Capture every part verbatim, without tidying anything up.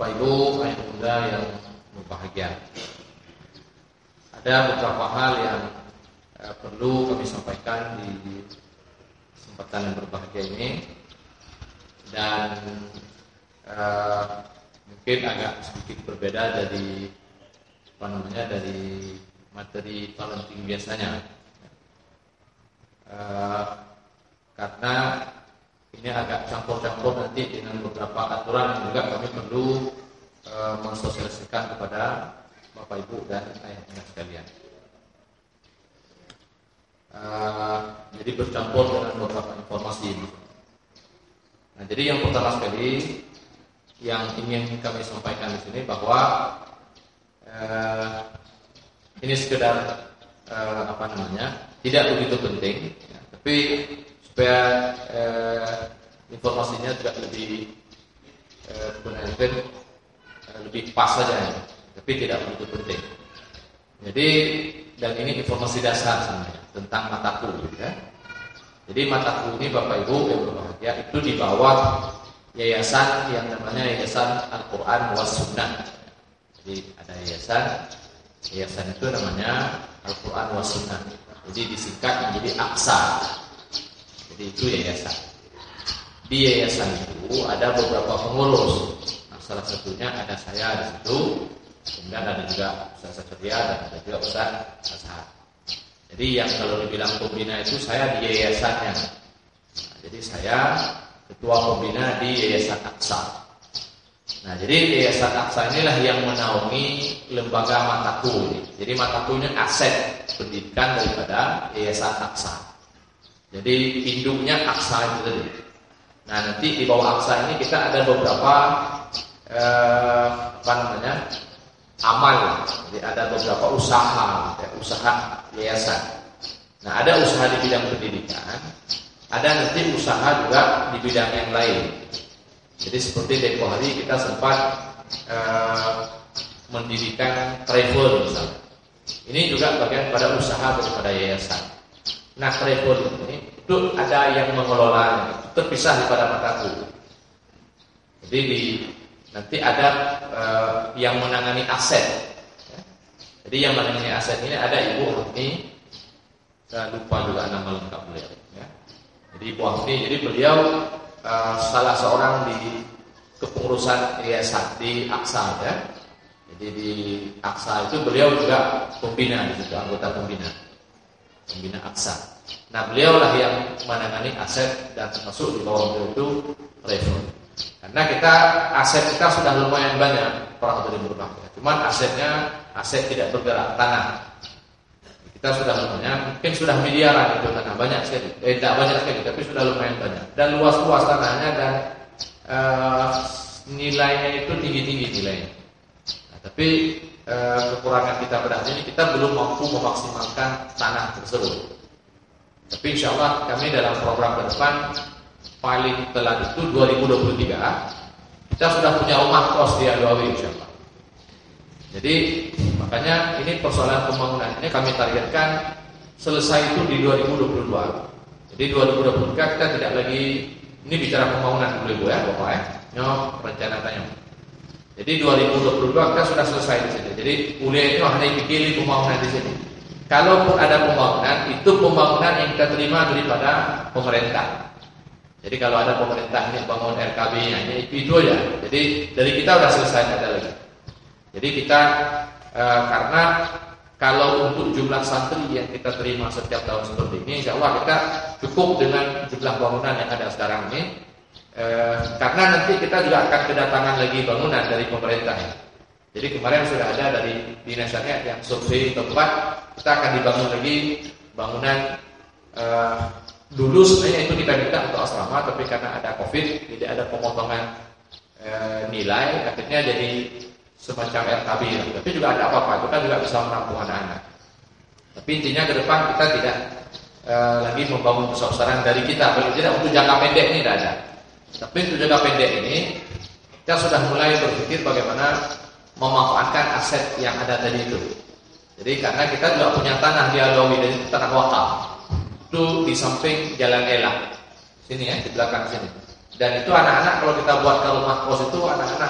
Bapak Ibu, ayah bunda yang berbahagia. Ada beberapa hal yang eh, perlu kami sampaikan di kesempatan yang berbahagia ini, dan eh, mungkin agak sedikit berbeda dari apa namanya dari materi parenting biasanya, eh, karena ini agak campur-campur nanti dengan beberapa aturan yang juga kami perlu e, mensosialisasikan kepada Bapak Ibu dan ayah-ayah sekalian. E, jadi bercampur dengan beberapa informasi ini. Nah, jadi yang pertama sekali yang ingin kami sampaikan di sini bahwa e, ini sekedar e, apa namanya tidak begitu penting, ya, tapi supaya eh, informasinya juga lebih eh, benar-benar eh, lebih pas saja, ya. Tapi tidak begitu penting. Jadi dan ini informasi dasar sebenarnya tentang mataku, ya. Jadi mataku ini Bapak Ibu yang berbahagia itu di bawah yayasan yang namanya Yayasan Al-Quran was Sunnah. Jadi ada yayasan, yayasan itu namanya Al-Quran was Sunnah. Jadi disingkat menjadi AQSA. Jadi itu yayasan. Di yayasan itu ada beberapa pengurus. Nah, salah satunya ada saya di situ. Kemudian ada juga Ustaz Satria dan ada juga Ustaz Azhar. Jadi yang kalau dibilang pembina itu saya di yayasannya. Nah, jadi saya ketua pembina di Yayasan AQSA. Nah, jadi Yayasan AQSA inilah yang menaungi lembaga Mataku. Jadi Mataku ini aset pendidikan daripada Yayasan AQSA. Jadi induknya AQSA itu tadi. Nah, nanti di bawah AQSA ini kita ada beberapa eh, apa namanya amal. Jadi ada beberapa usaha, ya, usaha yayasan. Nah, ada usaha di bidang pendidikan, ada nanti usaha juga di bidang yang lain. Jadi seperti tempoh hari kita sempat eh, mendirikan travel misalnya. Ini juga bagian pada usaha daripada yayasan. Nah, travel ini itu ada yang mengelola, terpisah daripada Mataku. Jadi di, nanti ada uh, yang menangani aset. Ya. Jadi yang menangani aset ini ada Ibu Hafni, saya lupa juga nama lengkap beliau. Ya. Jadi Ibu Hafni, jadi beliau uh, salah seorang di kepengurusan yayasan di AQSA. Ya. Jadi di AQSA itu beliau juga pembina di situ, anggota pembina. Pembina AQSA. Nah, beliaulah yang menangani aset dan termasuk di bawah beliau itu travel. Karena kita aset kita sudah lumayan banyak para hadirin berbahagia. Cuman asetnya aset tidak bergerak tanah. Kita sudah lumayan, mungkin sudah miliaran itu tanah banyak sekali. Eh, tidak banyak sekali, tapi sudah lumayan banyak. Dan luas-luas tanahnya dan uh, nilainya itu tinggi-tinggi nilainya. Nah, tapi uh, kekurangan kita pada hari ini kita belum mampu memaksimalkan tanah tersebut. Tapi insya Allah kami dalam program ke depan paling telat itu dua ribu dua puluh tiga kita sudah punya rumah kos di Alwawi insya Allah. Jadi makanya ini persoalan pembangunan ini kami targetkan selesai itu di dua ribu dua puluh dua. Jadi dua ribu dua puluh tiga kita tidak lagi ini bicara pembangunan dulu Ibu ya Bapak ya. Nyok rencana tanya. Jadi dua ribu dua puluh dua kita sudah selesai di sini. Jadi kuliah itu hanya dipilih pembangunan di sini. Kalaupun ada pembangunan, itu pembangunan yang kita terima daripada pemerintah. Jadi kalau ada pemerintah ini bangun R K B-nya, ini itu aja. Jadi dari kita sudah selesai, tidak ada lagi. Jadi kita e, karena kalau untuk jumlah santri yang kita terima setiap tahun seperti ini, insya Allah kita cukup dengan jumlah bangunan yang ada sekarang ini. E, karena nanti kita juga akan kedatangan lagi bangunan dari pemerintah. Jadi kemarin sudah ada dari dinasnya yang survei tempat, kita akan dibangun lagi bangunan uh, dulu sebenarnya itu kita minta untuk asrama, tapi karena ada COVID, tidak ada pemotongan uh, nilai, akhirnya jadi semacam R K B. Tapi juga ada apa-apa, itu kan juga bisa menampung anak-anak. Tapi intinya ke depan kita tidak uh, lagi membangun besar-besaran dari kita, paling tidak untuk jangka pendek ini tidak ada. Tapi untuk jangka pendek ini kita sudah mulai berpikir bagaimana memanfaatkan aset yang ada tadi itu. Jadi karena kita juga punya tanah di Alwawi dan itu tanah wakaf. Itu di samping Jalan Ela. Sini ya, di belakang sini. Dan itu anak-anak kalau kita buat ke rumah kos itu anak-anak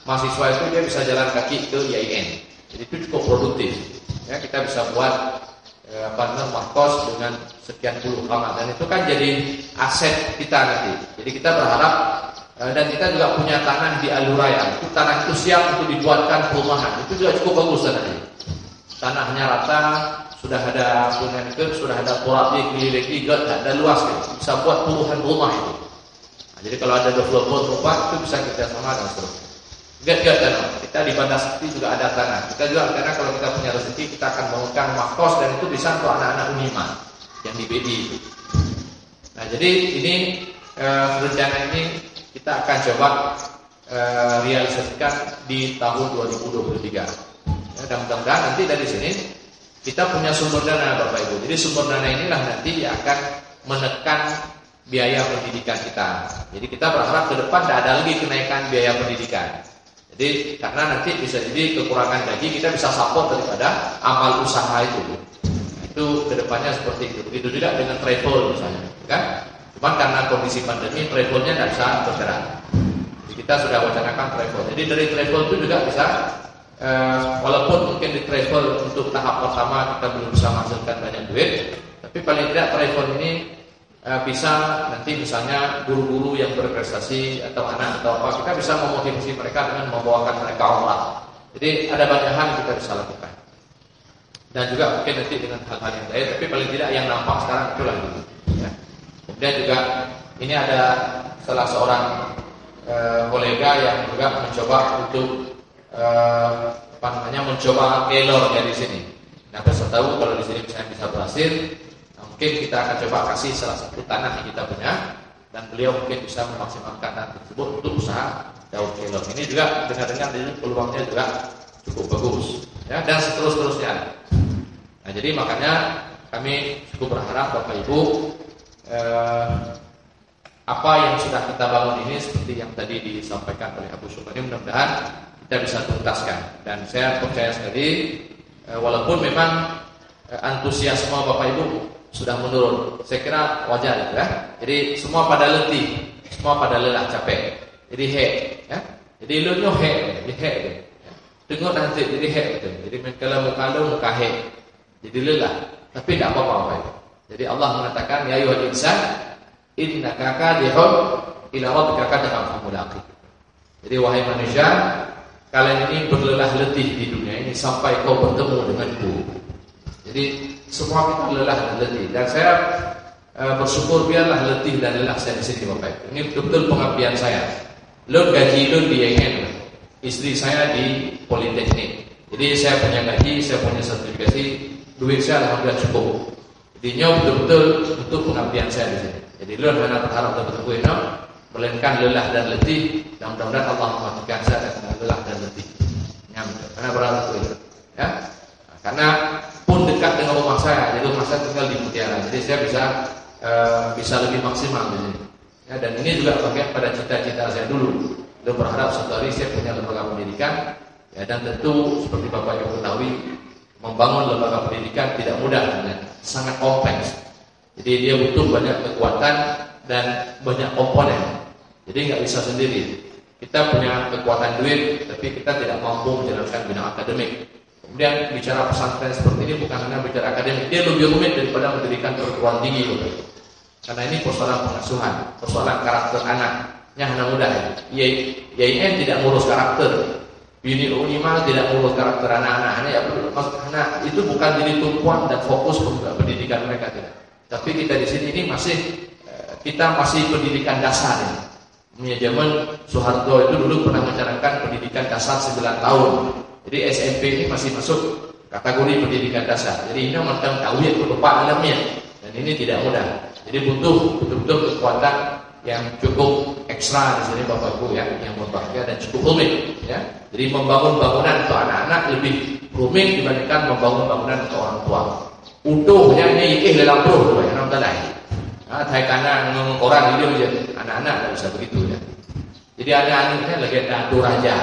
mahasiswa itu dia bisa jalan kaki ke I A I N. Jadi itu cukup produktif. Ya, kita bisa buat eh, apa namanya markos dengan sekian puluh kamar dan itu kan jadi aset kita nanti. Jadi kita berharap eh, dan kita juga punya tanah di Aluraya. Itu tanah itu siap untuk dibuatkan perumahan. Itu juga cukup bagus tanahnya. Tanahnya rata, sudah ada punya itu, sudah ada porabik, miliki, ada luas gitu. Bisa buat puluhan rumah itu. Nah, jadi kalau ada developer rumah itu bisa kita sama dan seterusnya. Gak-gak tanah. Kita di Bandar Sakti juga ada tanah. Kita juga karena kalau kita punya rezeki kita akan bangunkan rumah kos dan itu bisa untuk anak-anak Unima yang di B D itu. Nah jadi ini eh, rencana ini kita akan coba eh, realisasikan di tahun dua ribu dua puluh tiga. Ya, dan mudah-mudahan nanti dari sini kita punya sumber dana Bapak Ibu. Jadi sumber dana inilah nanti yang akan menekan biaya pendidikan kita. Jadi kita berharap ke depan tidak ada lagi kenaikan biaya pendidikan. Jadi karena nanti bisa jadi kekurangan gaji kita bisa support daripada amal usaha itu. Itu kedepannya seperti itu. Begitu juga dengan travel misalnya, kan? Cuma karena kondisi pandemi travelnya tidak bisa bergerak. Jadi kita sudah wacanakan travel. Jadi dari travel itu juga bisa, eh, walaupun mungkin di travel untuk tahap pertama kita belum bisa menghasilkan banyak duit, tapi paling tidak travel ini bisa nanti misalnya guru-guru yang berprestasi atau anak atau apa kita bisa memotivasi mereka dengan membawakan mereka umrah. Jadi ada banyak hal yang kita bisa lakukan. Dan juga mungkin nanti dengan hal-hal yang lain, tapi paling tidak yang nampak sekarang itulah dulu. Ya. Kemudian juga ini ada salah seorang e, kolega yang juga mencoba untuk e, apa namanya mencoba tailor di sini. Nah, saya tahu kalau di sini misalnya bisa berhasil. Mungkin kita akan coba kasih salah satu tanah yang kita punya dan beliau mungkin bisa memaksimalkan tanah tersebut untuk usaha daun kelor. Ini juga dengar-dengar di peluangnya juga cukup bagus, ya, dan seterus-terusnya. Nah, jadi makanya kami cukup berharap Bapak Ibu eh, apa yang sudah kita bangun ini seperti yang tadi disampaikan oleh Abu Syukri, mudah-mudahan kita bisa tuntaskan. Dan saya percaya sekali eh, walaupun memang eh, antusiasme Bapak Ibu sudah menurun. Saya kira wajar ya. Jadi semua pada letih, semua pada lelah capek. Jadi he, ya. Jadi lu nyo he, jadi he. Ya. Tengok nanti jadi he gitu. Jadi kalau muka lu muka he. Jadi lelah, tapi tidak apa-apa ya. Jadi Allah mengatakan ya ayyuhal insan innaka kadihun ila rabbika kadhan famulaqi. Jadi wahai manusia, kalian ini berlelah letih di dunia ini sampai kau bertemu denganku. Jadi semua kita lelah dan letih. Dan saya e, bersyukur biarlah letih dan lelah saya di sini Bapak. Ini betul-betul pengabdian saya. Lo gaji lo di I A I N, istri saya di Politeknik. Jadi saya punya gaji, saya punya sertifikasi, duit saya alhamdulillah cukup. Jadi nyo betul-betul untuk pengabdian saya di sini. Jadi lo hanya berharap betul-betul no, melainkan lelah dan letih. Dan mudah-mudahan Allah mematikan saya dengan lelah dan letih. Nyampe. Karena berharap itu, ya. Karena pun dekat dengan rumah saya, jadi rumah saya tinggal di Mutiara, jadi saya bisa uh, bisa lebih maksimal di sini. Ya, dan ini juga bagian pada cita-cita saya dulu. Dan berharap suatu hari saya punya lembaga pendidikan. Ya, dan tentu seperti Bapak Ibu ketahui, membangun lembaga pendidikan tidak mudah, ya, sangat kompleks. Jadi dia butuh banyak kekuatan dan banyak komponen. Jadi nggak bisa sendiri. Kita punya kekuatan duit, tapi kita tidak mampu menjalankan bidang akademik. Kemudian bicara pesantren seperti ini bukan hanya bicara akademik, dia lebih rumit daripada mendirikan perguruan tinggi, Bapak. Karena ini persoalan pengasuhan, persoalan karakter anaknya hanya mudah. I A I N tidak ngurus karakter, Bini Unima tidak ngurus karakter anak-anak. Ya, anak itu bukan jadi tumpuan dan fokus untuk pendidikan mereka tidak. Tapi kita di sini ini masih kita masih pendidikan dasar ini. Ya, zaman Soeharto itu dulu pernah mencanangkan pendidikan dasar sembilan tahun. Jadi S M P ini masih masuk kategori pendidikan dasar. Jadi ini macam tahu ya kelupa alamnya. Dan ini tidak mudah. Jadi butuh betul-betul kekuatan yang cukup ekstra di sini Bapak Ibu ya, yang berbahagia dan cukup rumit ya. Jadi membangun bangunan untuk anak-anak lebih rumit dibandingkan membangun bangunan untuk orang tua. Utuhnya ini ikih dalam perut yang nonton lain. Ah, thai kanan ngomong orang ini aja anak-anak tidak bisa begitu ya. Jadi anak-anaknya legenda Toraja.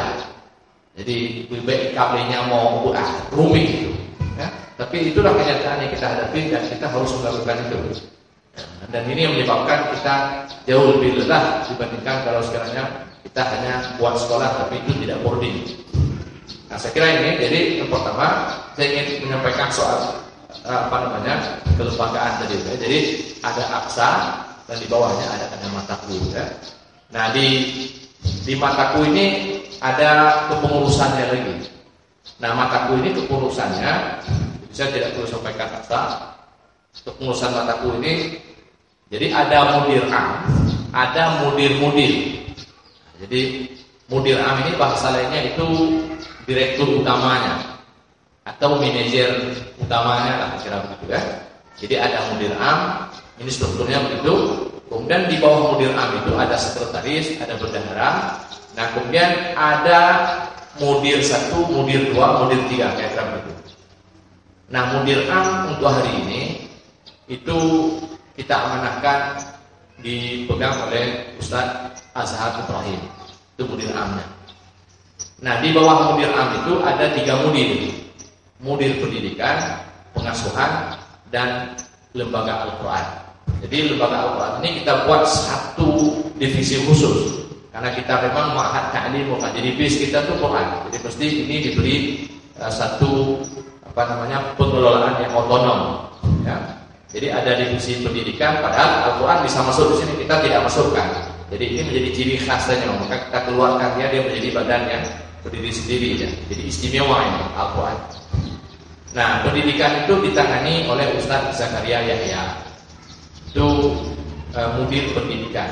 Jadi lebih baik kabelnya mau buat rumit itu, ya. Tapi itulah kenyataan yang kita hadapi dan kita harus melakukan itu. Dan ini yang menyebabkan kita jauh lebih lelah dibandingkan kalau sekarangnya kita kita hanya buat sekolah tapi itu tidak boarding. Nah, saya kira ini, jadi yang pertama saya ingin menyampaikan soal apa namanya kelembagaan tadi. Ya. Jadi ada aksa dan di bawahnya ada ada mataku. Ya. Nah di di mataku ini ada kepengurusannya lagi. Nah mataku ini kepengurusannya, saya tidak perlu sampaikan aksa. Kepengurusan mataku ini, jadi ada mudir am, ada mudir-mudir. Jadi mudir am ini bahasa lainnya itu direktur utamanya atau manajer utamanya lah kira begitu kan. Jadi ada mudir am, ini strukturnya begitu. Kemudian di bawah mudir am itu ada sekretaris, ada bendahara. Nah kemudian ada mudir satu, mudir dua, mudir tiga kayak kira begitu. Nah mudir am untuk hari ini itu kita amanahkan dipegang oleh Ustadz Azhar Ibrahim, itu mudir amnya. Nah di bawah mudir am itu ada tiga mudir, mudir pendidikan, pengasuhan, dan lembaga Al-Quran. Jadi lembaga Al-Quran ini kita buat satu divisi khusus karena kita memang ma'had ta'lim, jadi bis kita tuh Quran. Jadi pasti ini diberi uh, satu apa namanya pengelolaan yang otonom. Ya. Jadi ada divisi pendidikan, padahal Al-Quran bisa masuk di sini, kita tidak masukkan. Jadi ini menjadi ciri khasnya, maka kita keluarkan dia, dia menjadi badan yang berdiri sendiri. Ya. Jadi istimewa ini Al-Quran. Nah, pendidikan itu ditangani oleh Ustadz Zakaria Yahya. Itu e, mudir pendidikan.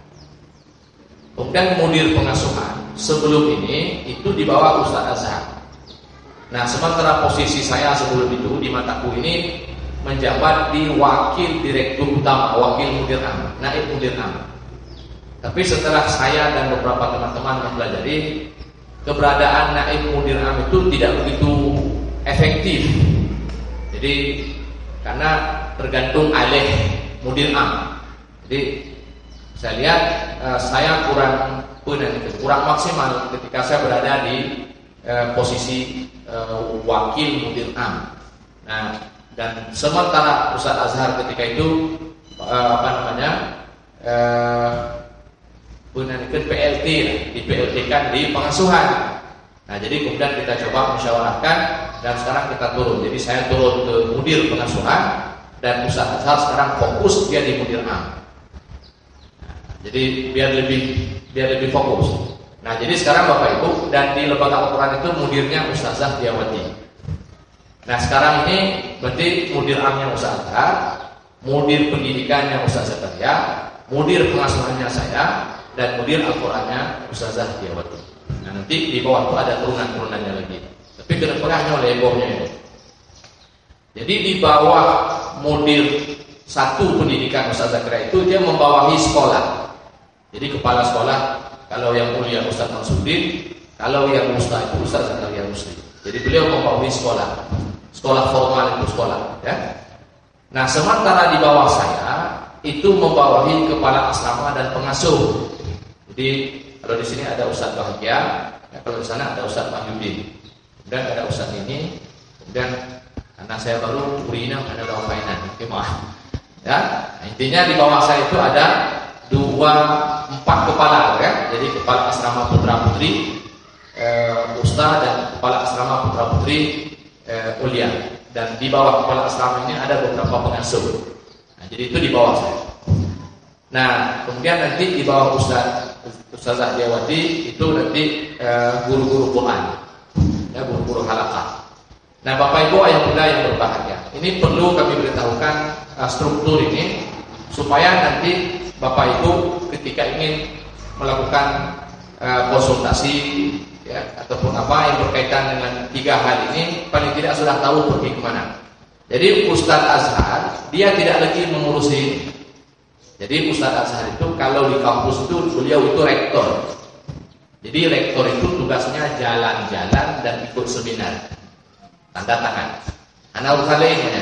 Kemudian mudir pengasuhan sebelum ini itu di bawah Ustadz Azhar. Nah, sementara posisi saya sebelum itu di mataku ini menjabat di wakil direktur utama, wakil mudir am, naib mudir am. Tapi setelah saya dan beberapa teman-teman mempelajari, keberadaan naib mudir am itu tidak begitu efektif. Jadi karena tergantung alih mudir am. Jadi saya lihat uh, saya kurang kurang maksimal ketika saya berada di uh, posisi uh, wakil mudir am. Nah, dan sementara Ustadz Azhar ketika itu uh, apa namanya uh, P L T di P L T kan di pengasuhan. Nah jadi kemudian kita coba musyawarahkan dan sekarang kita turun. Jadi saya turun ke mudir pengasuhan dan Ustadz Azhar sekarang fokus dia di mudir am. Nah, jadi biar lebih biar lebih fokus. Nah jadi sekarang Bapak Ibu dan di lembaga Al-Quran itu mudirnya Ustazah Diawati. Nah sekarang ini berarti mudir amnya Ustadz Azhar, mudir pendidikannya Ustadz Zakaria, mudir pengasuhannya saya, dan mudir Al-Qurannya Ustazah Diawati. Nah nanti di bawah itu ada turunan-turunannya lagi. Tapi kedepannya hanya oleh ebohnya itu. Jadi di bawah mudir satu pendidikan Ustadz Zakaria itu dia membawahi sekolah. Jadi kepala sekolah kalau yang mulia Ustadz Mansudin, kalau yang Ustadz itu Ustadz Zakaria Muslim. Jadi beliau membawahi sekolah. Sekolah formal itu sekolah, ya. Nah, sementara di bawah saya itu membawahi kepala asrama dan pengasuh. Jadi kalau di sini ada Ustadz Bahagia, ya, kalau di sana ada Ustadz Mahyudin, kemudian ada Ustadz ini, kemudian karena saya baru Urina ada orang mainan, oke maaf. Ya, nah, intinya di bawah saya itu ada dua empat kepala, ya. Jadi kepala asrama putra putri, eh, Ustadz dan kepala asrama putra putri. Eh, ulia, dan di bawah kepala asrama ini ada beberapa pengasuh. Nah, jadi itu di bawah saya. Nah, kemudian nanti di bawah Ustaz Ustazah Diawati itu nanti eh, guru-guru Quran, ya guru-guru halaqah. Nah, Bapak Ibu ayah bunda yang berbahagia, ini perlu kami beritahukan uh, struktur ini supaya nanti Bapak Ibu ketika ingin melakukan uh, konsultasi ya, ataupun apa yang berkaitan dengan tiga hal ini paling tidak sudah tahu pergi kemana. Jadi Ustadz Azhar dia tidak lagi mengurusi. Jadi Ustadz Azhar itu kalau di kampus itu beliau itu rektor. Jadi rektor itu tugasnya jalan-jalan dan ikut seminar, tanda tangan. Anak urusan lainnya.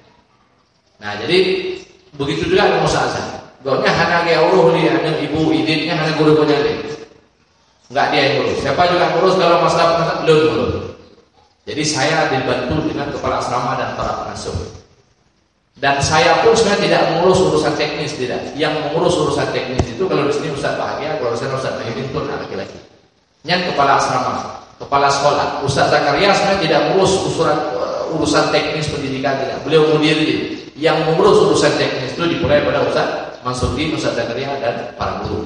Nah jadi begitu juga dengan Ustadz Azhar. Gaunya hanya geauruh li, hanya ibu idinnya hanya guru penjali. Enggak dia yang ngurus. Siapa juga ngurus kalau masalah masalah belum ngurus. Jadi saya dibantu dengan kepala asrama dan para pengasuh. Dan saya pun sebenarnya tidak mengurus urusan teknis, tidak. Yang mengurus urusan teknis itu kalau di sini Ustaz Bahagia, kalau saya Ustaz Mahyudin itu anak laki-laki. Yang kepala asrama, kepala sekolah. Ustaz Zakaria sebenarnya tidak mengurus urusan urusan teknis pendidikan, tidak. Beliau mudir. Yang mengurus urusan teknis itu dimulai pada Ustaz Mansurdin, Ustaz Zakaria dan para guru.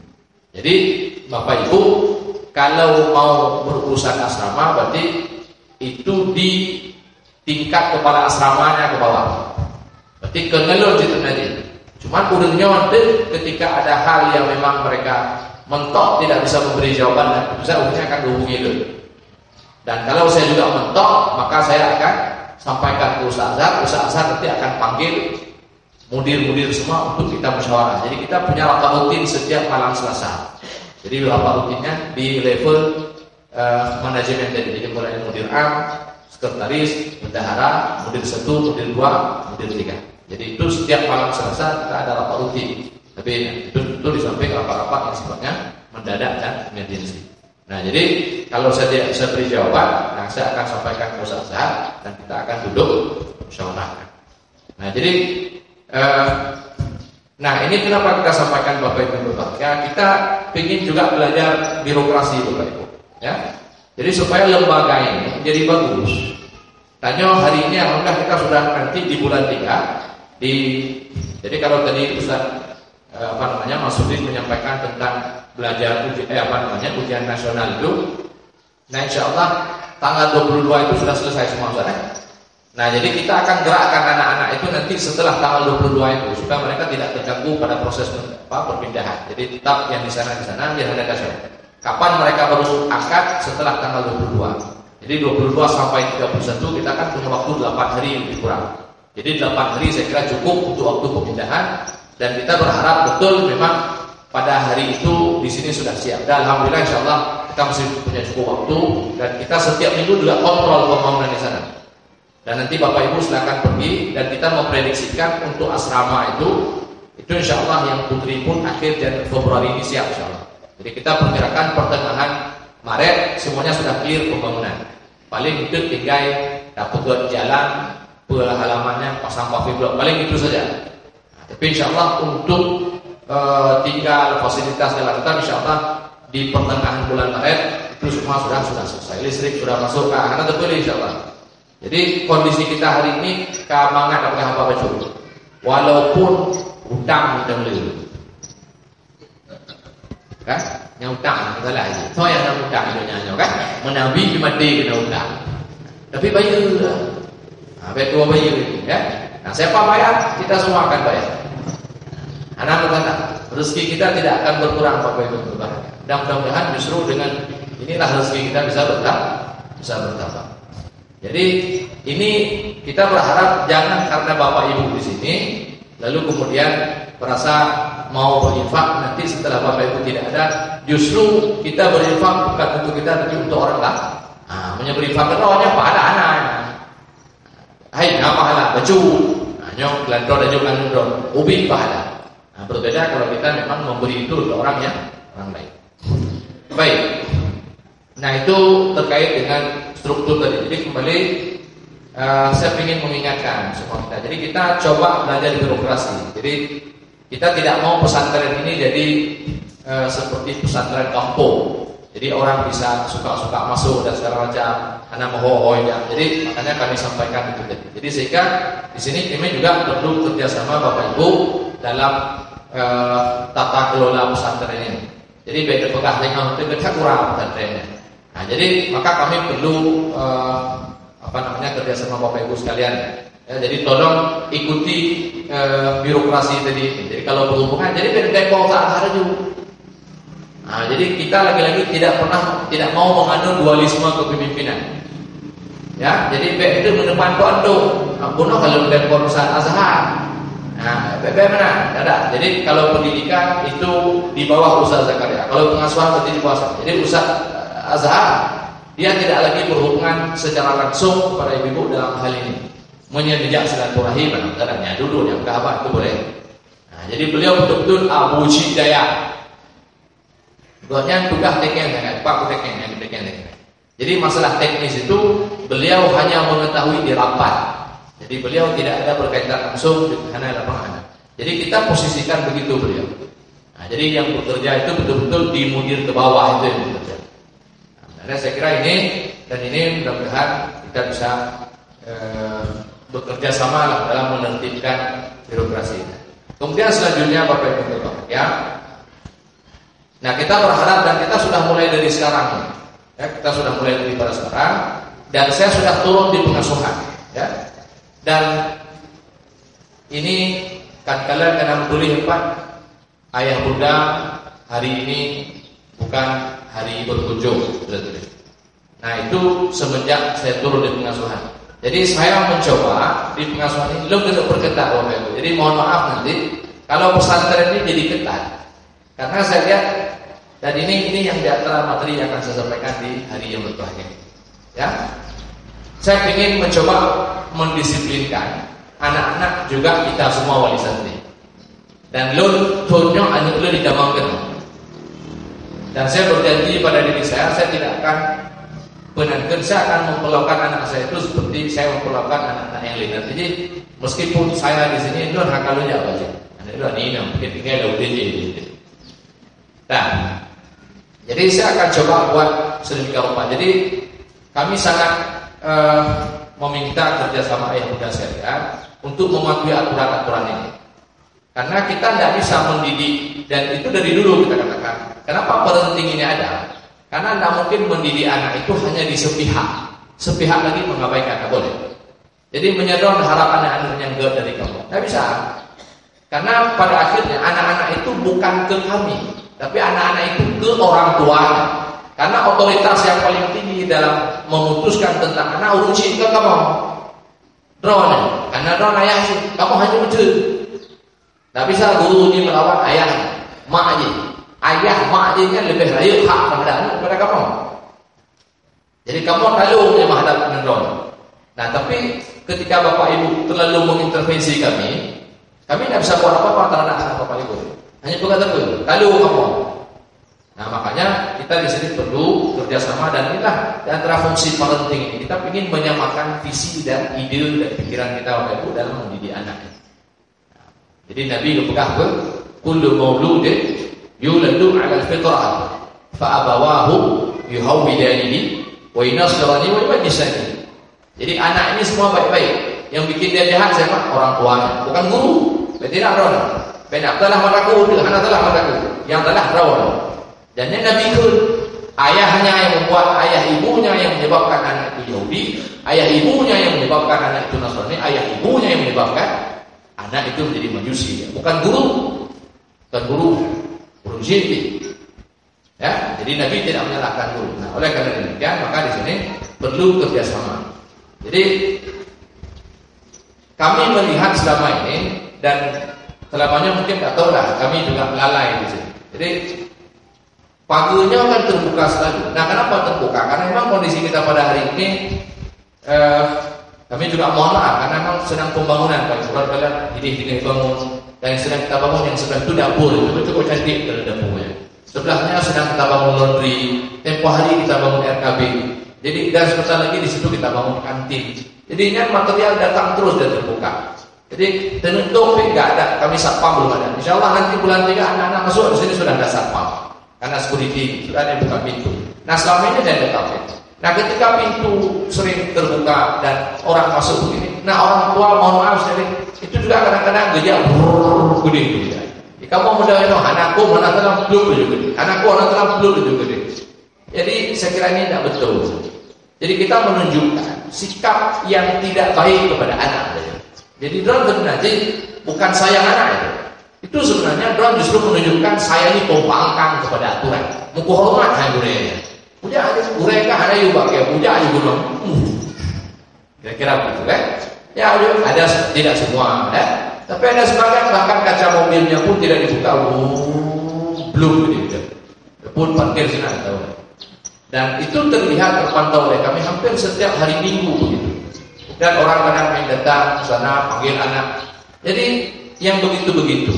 Jadi Bapak Ibu, kalau mau berurusan asrama berarti itu di tingkat kepala asramanya ke bawah. Berarti kengelur gitu nanti. Cuman urungnya nanti ketika ada hal yang memang mereka mentok tidak bisa memberi jawaban, saya urungnya akan dihubungi dulu. Dan kalau saya juga mentok, maka saya akan sampaikan ke Ustaz Azhar. Ustaz Azhar nanti akan panggil mudir-mudir semua untuk kita musyawarah. Jadi kita punya rapat rutin setiap malam Selasa. Jadi rapat rutinnya di level uh, manajemen tadi. Jadi mulai mudir am, sekretaris, bendahara, mudir satu, mudir dua, mudir tiga. Jadi itu setiap malam Selasa kita ada rapat rutin. Tapi itu, itu di samping rapat-rapat yang sifatnya mendadak dan emergensi. Nah jadi kalau saya tidak bisa beri jawaban, nah saya akan sampaikan ke Ustaz Azhar dan kita akan duduk musyawarah. Nah jadi, eh, nah ini kenapa kita sampaikan Bapak Ibu Bapak? Ya kita ingin juga belajar birokrasi Bapak Ibu. Ya, jadi supaya lembaga ini jadi bagus. Tanya hari ini alhamdulillah kita sudah nanti di bulan tiga di. Jadi kalau tadi Ustaz eh, apa namanya Mas Sudin menyampaikan tentang belajar uji, eh, apa namanya ujian nasional itu, nah insya Allah tanggal dua puluh dua itu sudah selesai semua Ustaz. Nah jadi kita akan gerakkan anak-anak itu nanti setelah tanggal dua puluh dua itu supaya mereka tidak terganggu pada proses apa, perpindahan. Jadi tetap yang di sana di sana yang ada nasional. Kapan mereka baru angkat setelah tanggal dua puluh dua. Jadi dua puluh dua sampai tiga puluh satu kita akan punya waktu delapan hari lebih kurang. Jadi delapan hari saya kira cukup untuk waktu pemindahan dan kita berharap betul memang pada hari itu di sini sudah siap. Dan alhamdulillah insyaallah kita masih punya cukup waktu dan kita setiap minggu juga kontrol pembangunan di sana. Dan nanti Bapak Ibu silakan pergi dan kita memprediksikan untuk asrama itu itu insyaallah yang putri pun akhir Januari Februari ini siap insyaallah. Jadi kita perkirakan pertengahan Maret semuanya sudah clear pembangunan. Paling itu tinggal dapat buat jalan, halamannya pasang paving blok, paling itu saja. Nah, tapi insyaallah untuk Uh, tinggal fasilitas dalam kita insyaallah di pertengahan bulan Maret itu semua sudah sudah selesai, listrik sudah masuk ke anak terpilih insyaallah. Jadi kondisi kita hari ini keamangan apakah apa baju walaupun hutang kita beli kan yang hutang kita lah aja so yang nak hutang itu nyanyo kan menabi di mati kena hutang tapi bayar nah, betul bayar ya. Nah siapa bayar kita semua akan bayar. Anak berkata, rezeki kita tidak akan berkurang Bapak Ibu Bapak. Dan mudah-mudahan justru dengan inilah rezeki kita bisa bertambah, bisa bertambah. Jadi ini kita berharap jangan karena Bapak Ibu di sini lalu kemudian merasa mau berinfak nanti setelah Bapak Ibu tidak ada, justru kita berinfak bukan untuk kita tapi untuk orang lain. Ah, menyeberinfak rohnya pahala anak. Hai, apa pahala? Baju. Nah, nyok landor dan juga landor. Ubi pahala. Nah, berbeda kalau kita memang memberi itu untuk orang yang orang lain. Baik. Nah itu terkait dengan struktur tadi. Jadi kembali uh, saya ingin mengingatkan semua kita. Jadi kita coba belajar birokrasi. Jadi kita tidak mau pesantren ini jadi uh, seperti pesantren kampung. Jadi orang bisa suka-suka masuk dan segala macam. Karena moho ya. Jadi makanya kami sampaikan itu tadi. Jadi sehingga di sini kami juga perlu kerjasama Bapak Ibu dalam Uh, tata kelola pesantren ini. Jadi beda pegah dengan itu kita kurang pesantrennya. Nah, jadi maka kami perlu uh, apa namanya kerjasama Bapak Ibu sekalian. Ya, jadi tolong ikuti uh, birokrasi tadi. Jadi kalau berhubungan, jadi beda tempo tak ada juga. Nah, jadi kita lagi-lagi tidak pernah tidak mau mengandung dualisme kepemimpinan. Ya, jadi baik itu mendepan kondo. Ampun kalau tempo Ustaz Azhar. Nah, bagaimana? Tidak. Jadi kalau pendidikan itu di bawah Ustaz Zakaria. Kalau pengasuhan berarti di bawah saya. Jadi Ustaz Azhar dia tidak lagi berhubungan secara langsung kepada ibu-ibu dalam hal ini. Menyediak silaturahim, caranya dulu yang kabar itu boleh. Nah, jadi beliau betul-betul Abu Cidaya. Buatnya tugas teken kan, Pak teken yang teken. Jadi masalah teknis itu beliau hanya mengetahui di rapat. Jadi beliau tidak ada berkaitan langsung dengan lapangan. Jadi kita posisikan begitu beliau. Nah, jadi yang bekerja itu betul-betul dimudir ke bawah itu yang bekerja. Nah, saya kira ini dan ini mudah-mudahan kita bisa eh, bekerja sama lah dalam menertibkan birokrasi ini. Kemudian selanjutnya Bapak Ibu Bapak ya. Nah kita berharap dan kita sudah mulai dari sekarang ya, kita sudah mulai dari pada sekarang dan saya sudah turun di pengasuhan ya. Dan ini kan kalian kena peduli hebat. Ayah bunda hari ini bukan hari berkunjung. Nah itu semenjak saya turun di pengasuhan. Jadi saya mencoba di pengasuhan ini belum tidak berketat. Jadi mohon maaf nanti kalau pesantren ini jadi ketat. Karena saya lihat dan ini ini yang di antara materi yang akan saya sampaikan di hari yang berbahagia. Ya, saya ingin mencoba mendisiplinkan anak-anak juga kita semua wali santri. Dan lo tunjuk anak lo didamangkan. Dan saya berjanji pada diri saya, saya tidak akan benarkan, saya akan memperlakukan anak saya itu seperti saya memperlakukan anak-anak yang lain. Jadi meskipun saya di sini itu hak kalau jawab aja. Anak itu ini yang mungkin tinggal ada udah jadi. Nah, jadi saya akan coba buat sedemikian rupa. Jadi kami sangat uh, meminta kerjasama ayah bunda sekalian untuk mematuhi aturan-aturan ini. Karena kita tidak bisa mendidik dan itu dari dulu kita katakan. Kenapa parenting ini ada? Karena tidak mungkin mendidik anak itu hanya di sepihak. Sepihak lagi mengabaikan, tidak boleh. Jadi menyedot harapan anak yang enggak dari kamu. Tidak bisa. Karena pada akhirnya anak-anak itu bukan ke kami, tapi anak-anak itu ke orang tuanya. Karena otoritas yang paling tinggi dalam memutuskan tentang anak urusin ke kamu. Drone, karena drone ayah sih, kamu hanya betul. Tidak bisa guru ini melawan ayah, mak aja. Ayah, mak aja kan lebih layak hak pada anak kepada kamu. Jadi kamu terlalu menghadap dengan drone. Nah, tapi ketika bapak ibu terlalu mengintervensi kami, kami tidak bisa buat apa-apa terhadap anak bapak ibu. Hanya berkata betul, lalu kamu. Nah, makanya kita di sini perlu kerjasama dan inilah di antara fungsi parenting ini. Kita ingin menyamakan visi dan ide dan pikiran kita bapak ibu dalam mendidik anak. Jadi Nabi berpegang ke kullu mauludin yuladu 'ala al-fitrah fa abawahu yuhawwidanihi wa yunasirani wa yumajjisani. Jadi anak ini semua baik-baik. Yang bikin dia jahat siapa? Orang tuanya, bukan guru. Tidak ron. Benar telah mataku, anak telah mataku. Yang telah ron. Dan yang Nabi ikut ayahnya yang membuat ayah ibunya yang menyebabkan anak itu Yahudi, ayah ibunya yang menyebabkan anak itu Nasrani, ayah ibunya yang menyebabkan anak itu menjadi majusi, bukan guru, bukan guru, guru jin. Ya, jadi Nabi tidak menyalahkan guru. Nah, oleh karena demikian maka di sini perlu kerjasama. Jadi kami melihat selama ini dan selamanya mungkin tak tahu lah, kami juga lalai di sini. Jadi pagunya kan terbuka selalu. Nah, kenapa terbuka? Karena memang kondisi kita pada hari ini. Eh, Kami juga mohon maaf karena memang sedang pembangunan Pak Ibu kalian ini tinggal bangun dan yang sedang kita bangun yang sebelah itu dapur itu cukup cantik dari dapurnya. Sebelahnya sedang kita bangun laundry, tempoh hari kita bangun R K B. Jadi dan sebentar lagi di situ kita bangun kantin. Jadi ini material datang terus dan terbuka. Jadi tentu enggak ada kami satpam belum ada. Insyaallah nanti bulan tiga anak-anak masuk di sini sudah ada satpam. Karena security sudah ada yang buka pintu. Nah selama ini saya tetap itu. Nah ketika pintu sering terbuka dan orang masuk begini, nah orang tua mohon maaf sekali, itu juga kadang-kadang gejala brrrr gede gitu. Kamu mudah itu anakku mana telah belum gede, anakku mana telah belum gede. Jadi saya kira ini tidak betul. Jadi kita menunjukkan sikap yang tidak baik kepada anak. Jadi drone sebenarnya bukan sayang anak itu. Itu sebenarnya drone justru menunjukkan saya ini pembangkang kepada aturan, muku hormat hai budaya. Puja aja, mereka ada yang pakai puja aja gunung. Kira-kira begitu kan? Ya ada tidak semua, ya. Tapi ada sebagian bahkan kaca mobilnya pun tidak dibuka, oh, belum begitu. Pun parkir sana tahu. Dan itu terlihat terpantau oleh kami hampir setiap hari Minggu begitu. Dan orang kadang yang datang ke sana panggil anak. Jadi yang begitu-begitu.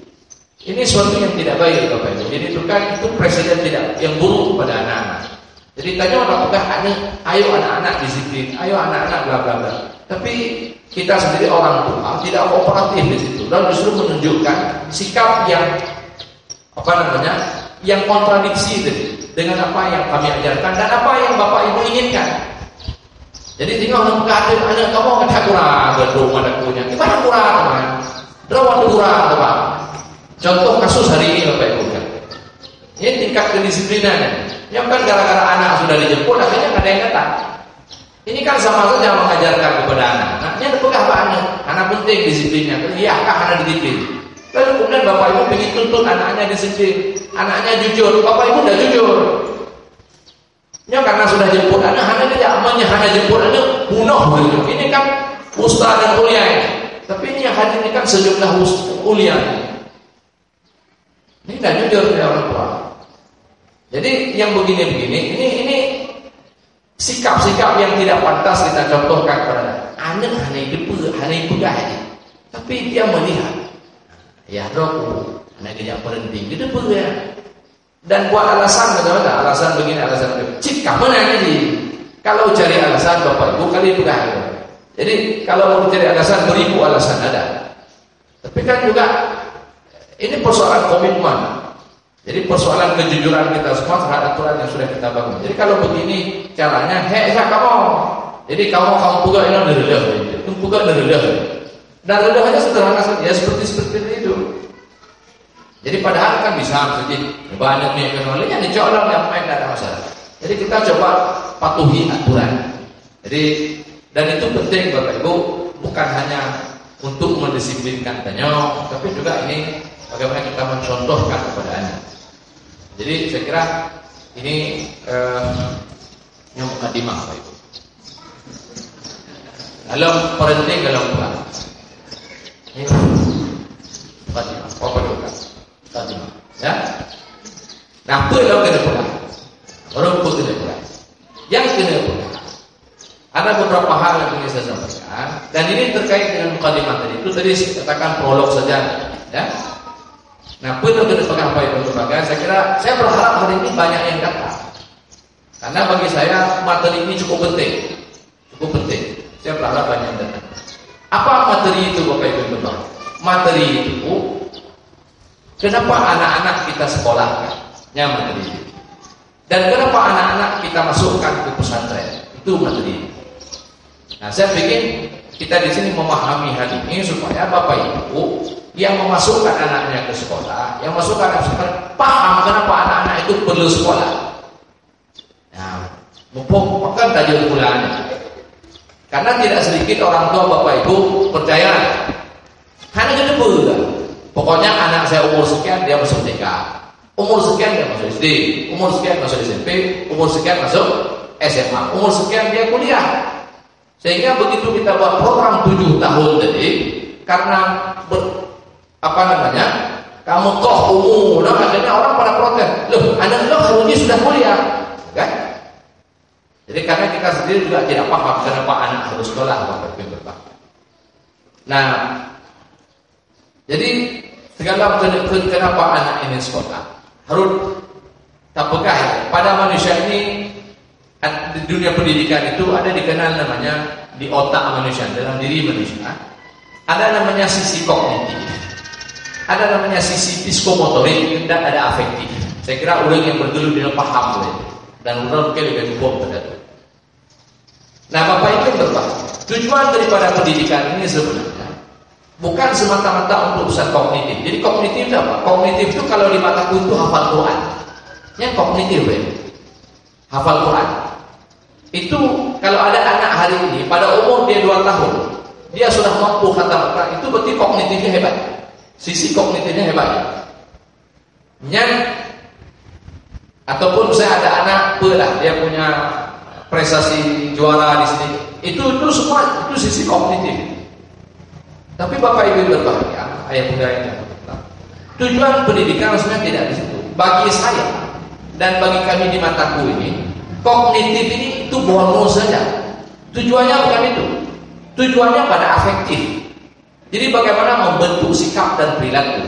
Ini suatu yang tidak baik Bapak Ibu. Jadi itu kan itu presiden tidak yang buruk pada anak-anak. Jadi tanya apakah anak, ayo anak-anak disiplin, ayo anak-anak bla bla bla. Tapi kita sendiri orang tua tidak kooperatif di situ dan justru menunjukkan sikap yang apa namanya, yang kontradiksi dengan apa yang kami ajarkan dan apa yang bapak ibu inginkan. Jadi tinggal orang kata anak kamu kata kurang, gedung ada punya, gimana kurang teman? Rawan kurang teman. Contoh kasus hari ini bapak ibu kan, ini tingkat kedisiplinannya. Yang kan gara-gara anak sudah dijemput, akhirnya nggak ada yang datang. Ini kan sama saja mengajarkan kepada anak. Anaknya dipegah apa anak? Anak penting disiplinnya. Iya, kah anak disiplin. Lalu kemudian bapak ibu ingin tuntut anaknya disiplin, anaknya jujur. Bapak ibu udah jujur. Ya karena sudah jemput anak, anak tidak amannya hanya jemput anak bunuh gitu. Ini kan ustaz dan kuliah ini. Tapi ini yang hadir ini kan sejumlah kuliah. Ini tidak jujur dari orang tua. Jadi yang begini-begini, ini ini sikap-sikap yang tidak pantas kita contohkan kepada anak hanya itu hanya itu aja. Tapi dia melihat, ya dok, anak dia penting, gitu pun ya. Dan buat alasan, betul-betul alasan begini, alasan begini. Cik, kamu nanya di, kalau cari alasan bapak ibu kali itu dah. Jadi kalau mau cari alasan beribu alasan ada. Tapi kan juga ini persoalan komitmen. Jadi persoalan kejujuran kita semua terhadap aturan yang sudah kita bangun. Jadi kalau begini caranya, hei saya kamu. Jadi kamu kamu buka ini dari redah, kamu buka dari redah. Dan redahnya sederhana saja, ya seperti seperti itu. Jadi padahal kan bisa saja banyak nih yang olehnya dicolong yang main tidak ada masalah. Jadi kita coba patuhi aturan. Jadi dan itu penting Bapak Ibu, bukan hanya untuk mendisiplinkan tanyong, tapi juga ini bagaimana kita mencontohkan kepada anak. Jadi saya kira ini eh, yang mukadimah Bapak Ibu. Dalam parenting dalam pulang. Ini mukadimah. Apa dulu kan? Mukadimah. Ya. Nah, pulang kena pulang. Baru pun kena pulang. Yang kena pulang. Ada beberapa hal yang ingin saya sampaikan. Dan ini terkait dengan mukadimah tadi. Itu tadi saya katakan prolog saja. Ya. Nah, pun untuk apa itu berbagai, saya kira saya berharap hari ini banyak yang datang. Karena bagi saya materi ini cukup penting, cukup penting. Saya berharap banyak yang datang. Apa materi itu Bapak Ibu betul? Materi itu, kenapa anak-anak kita sekolahkan? Ya materi itu. Dan kenapa anak-anak kita masukkan ke pesantren? Itu materi itu. Nah, saya pikir kita di sini memahami hal ini supaya Bapak Ibu yang memasukkan anaknya ke sekolah, yang masukkan anak sekolah, paham kenapa anak-anak itu perlu sekolah. Nah, mumpung kan tajuk bulannya. Karena tidak sedikit orang tua Bapak Ibu percaya hanya jadi pula. Pokoknya anak saya umur sekian dia masuk T K, umur sekian dia masuk S D, umur sekian masuk S M P, umur sekian masuk S M A, umur sekian dia kuliah. Sehingga begitu kita buat program tujuh tahun tadi, karena ber, apa namanya, kamu toh umur, nah, akhirnya orang pada protes. Loh, anak lo hari ini sudah kuliah, kan? Jadi karena kita sendiri juga tidak paham kenapa anak harus sekolah, Bapak Ibu. Nah, jadi segala kenapa anak ini sekolah harus tak pegah. Pada manusia ini di dunia pendidikan itu ada dikenal namanya di otak manusia, dalam diri manusia ada namanya sisi kognitif, ada namanya sisi psikomotorik, dan ada afektif. Saya kira orang yang berdulu dia paham boleh, dan orang mungkin lebih cukup terhadap. Nah, Bapak Ibu berpaham, tujuan daripada pendidikan ini sebenarnya bukan semata-mata untuk urusan kognitif. Jadi kognitif itu apa? Kognitif itu kalau di mataku itu hafal Quran. Yang kognitif ya, hafal Quran. Itu kalau ada anak hari ini pada umur dia dua tahun, dia sudah mampu khatam Quran, itu berarti kognitifnya hebat. Sisi kognitifnya hebat. Yang ataupun saya ada anak pelah, dia punya prestasi juara di sini. Itu itu semua itu sisi kognitif. Tapi Bapak Ibu berbahagia, ayah bunda yang berbahagia. Tujuan pendidikan sebenarnya tidak di situ. Bagi saya dan bagi kami di mataku ini, kognitif ini itu bonus saja. Tujuannya bukan itu. Tujuannya pada afektif. Jadi bagaimana membentuk sikap dan perilaku.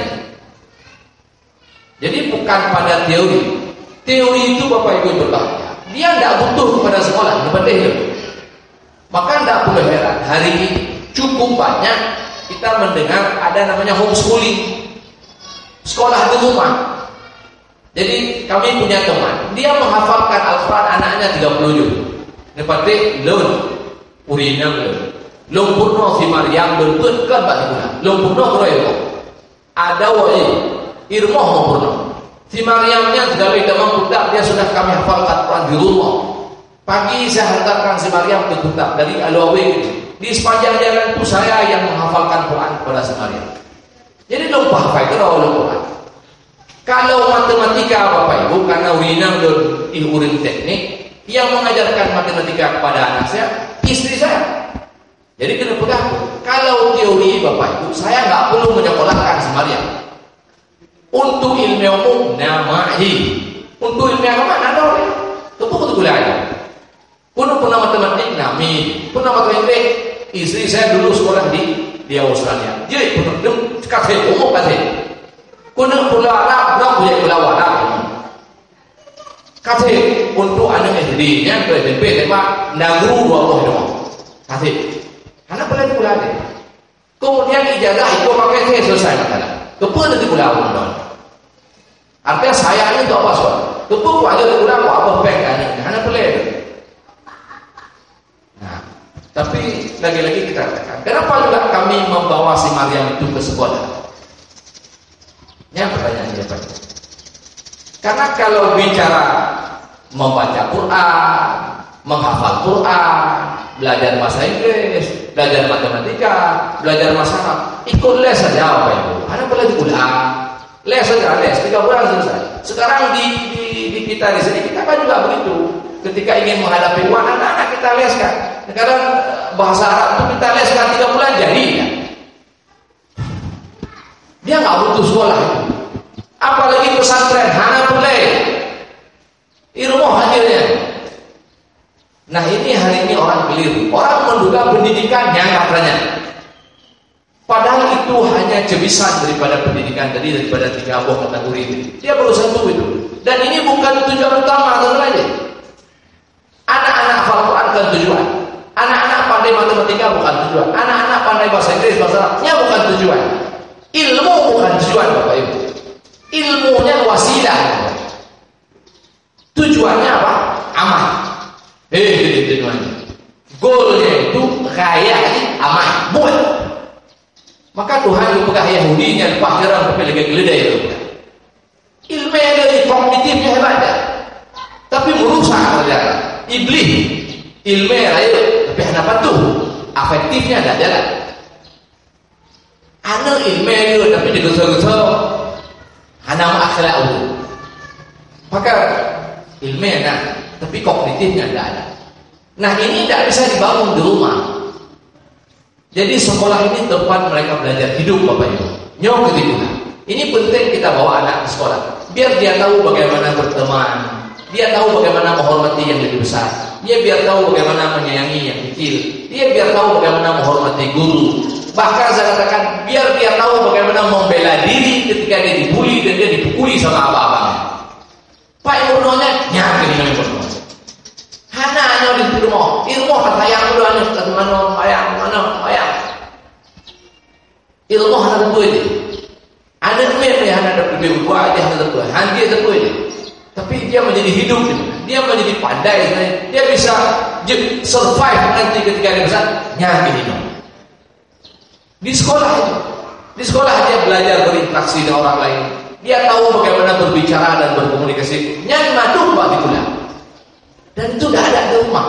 Jadi bukan pada teori. Teori itu Bapak Ibu berbahagia. dia tidak butuh kepada sekolah, seperti itu. Maka tidak perlu heran hari ini cukup banyak kita mendengar ada namanya homeschooling, sekolah di rumah. Jadi kami punya teman, dia menghafalkan Al-Quran anaknya tiga puluh juz. Seperti lun, urinam lun, lun purno si Maryam lun pun kan bagi guna, lun purno beroyo. Ada woi, irmoh mau purno. Si Maryamnya sudah kita mengkutak, dia sudah kami hafalkan Al-Quran di rumah. Pagi saya hantarkan si Maryam ke kutak dari Al-Wawi. Di sepanjang jalan itu saya yang menghafalkan Quran kepada si Maryam. Jadi lupa hafal kira lupa. Kalau matematika Bapak Ibu, karena winang dan ilmu teknik, yang mengajarkan matematika kepada anak saya, istri saya. Jadi kena pegang. Kalau teori Bapak Ibu, saya nggak perlu menyekolahkan si Maryam. Untuk ilmu umum namahi. Untuk ilmu agama ada orang. Tentu betul kuliah aja. Puno pernah matematik nami, pernah matematik istri saya dulu sekolah di di Australia. Jadi puno dem kate umum kate. Puno pula Arab, berapa punya pulau Arab. Kate untuk anak S D-nya ke S M P tema nagru dua puluh dong. Kate. Anak boleh pulang deh. Kemudian ijazah itu pakai teh selesai masalah. Kepada di pulau London. Artinya saya ini tu apa soal? Kepada aja di pulau apa peng kan? Anak boleh. Nah, tapi lagi-lagi kita katakan, kenapa juga kami membawa si Maryam itu ke sekolah? Yang pertanyaannya Pak. Karena kalau bicara membaca Quran, menghafal Quran, belajar bahasa Inggris, belajar matematika, belajar masyarakat, ikut les saja Bapak Ibu. Anak boleh diulang, les saja, les tiga bulan selesai. Sekarang di, di, di kita di sini kita kan juga begitu. Ketika ingin menghadapi uang anak-anak kita leskan. Sekarang bahasa Arab itu kita leskan tiga bulan jadi ya. Dia nggak butuh sekolah. Apalagi pesantren, hana boleh. Ilmu hadirnya. Nah ini hari ini orang keliru. Orang menduga pendidikannya katanya. Padahal itu hanya jebisan daripada pendidikan tadi, daripada tiga buah kategori itu. Dia baru satu itu. Dan ini bukan tujuan utama atau lain. Anak-anak hafal Quran bukan tujuan. Anak-anak pandai matematika bukan tujuan. Anak-anak pandai bahasa Inggris, bahasa Arabnya bukan tujuan. Ilmu bukan tujuan Bapak Ibu. Ilmunya wasilah. Tujuannya apa? Amal. Eh, jadi tujuannya. Goalnya itu kaya amal. Buat. Maka Tuhan itu pegah Yahudinya pakiran sampai lagi geledai itu. Ilmu yang dari kognitifnya hebat. Tapi merusak saja. Iblis, ilmu raya, tapi hanya tuh afektifnya tidak jalan. Anak ilmu itu tapi digosok-gosok, hanya akhlak itu. Maka ilmu enak, tapi kognitifnya tidak ada. Nah ini tidak bisa dibangun di rumah. Jadi sekolah ini tempat mereka belajar hidup Bapak Ibu. Nyok ketika. Ini penting kita bawa anak ke sekolah, biar dia tahu bagaimana berteman. Dia tahu bagaimana menghormati yang lebih besar. Dia biar tahu bagaimana menyayangi yang kecil. Dia biar tahu bagaimana menghormati guru. Bahkan saya katakan, biar dia tahu bagaimana membela diri ketika dia dibully dan dia dipukuli sama abang-abangnya. Pak Ibunonya nyampe di dalam Ibuno. Hana hanya di rumah. Ilmu kata yang dulu hanya kata mana ayam mana ayam. Ilmu hanya tentu ini. Ada mer yang ada lebih buat aja hanya tentu. Hanya tentu ini. Tapi dia menjadi hidup, dia menjadi pandai, dia bisa survive nanti ketika dia besar. Nyampe ini. Di sekolah itu, di sekolah dia belajar berinteraksi dengan orang lain. Dia tahu bagaimana berbicara dan berkomunikasi. Yang madu bagi pula. Dan itu tidak ada di rumah.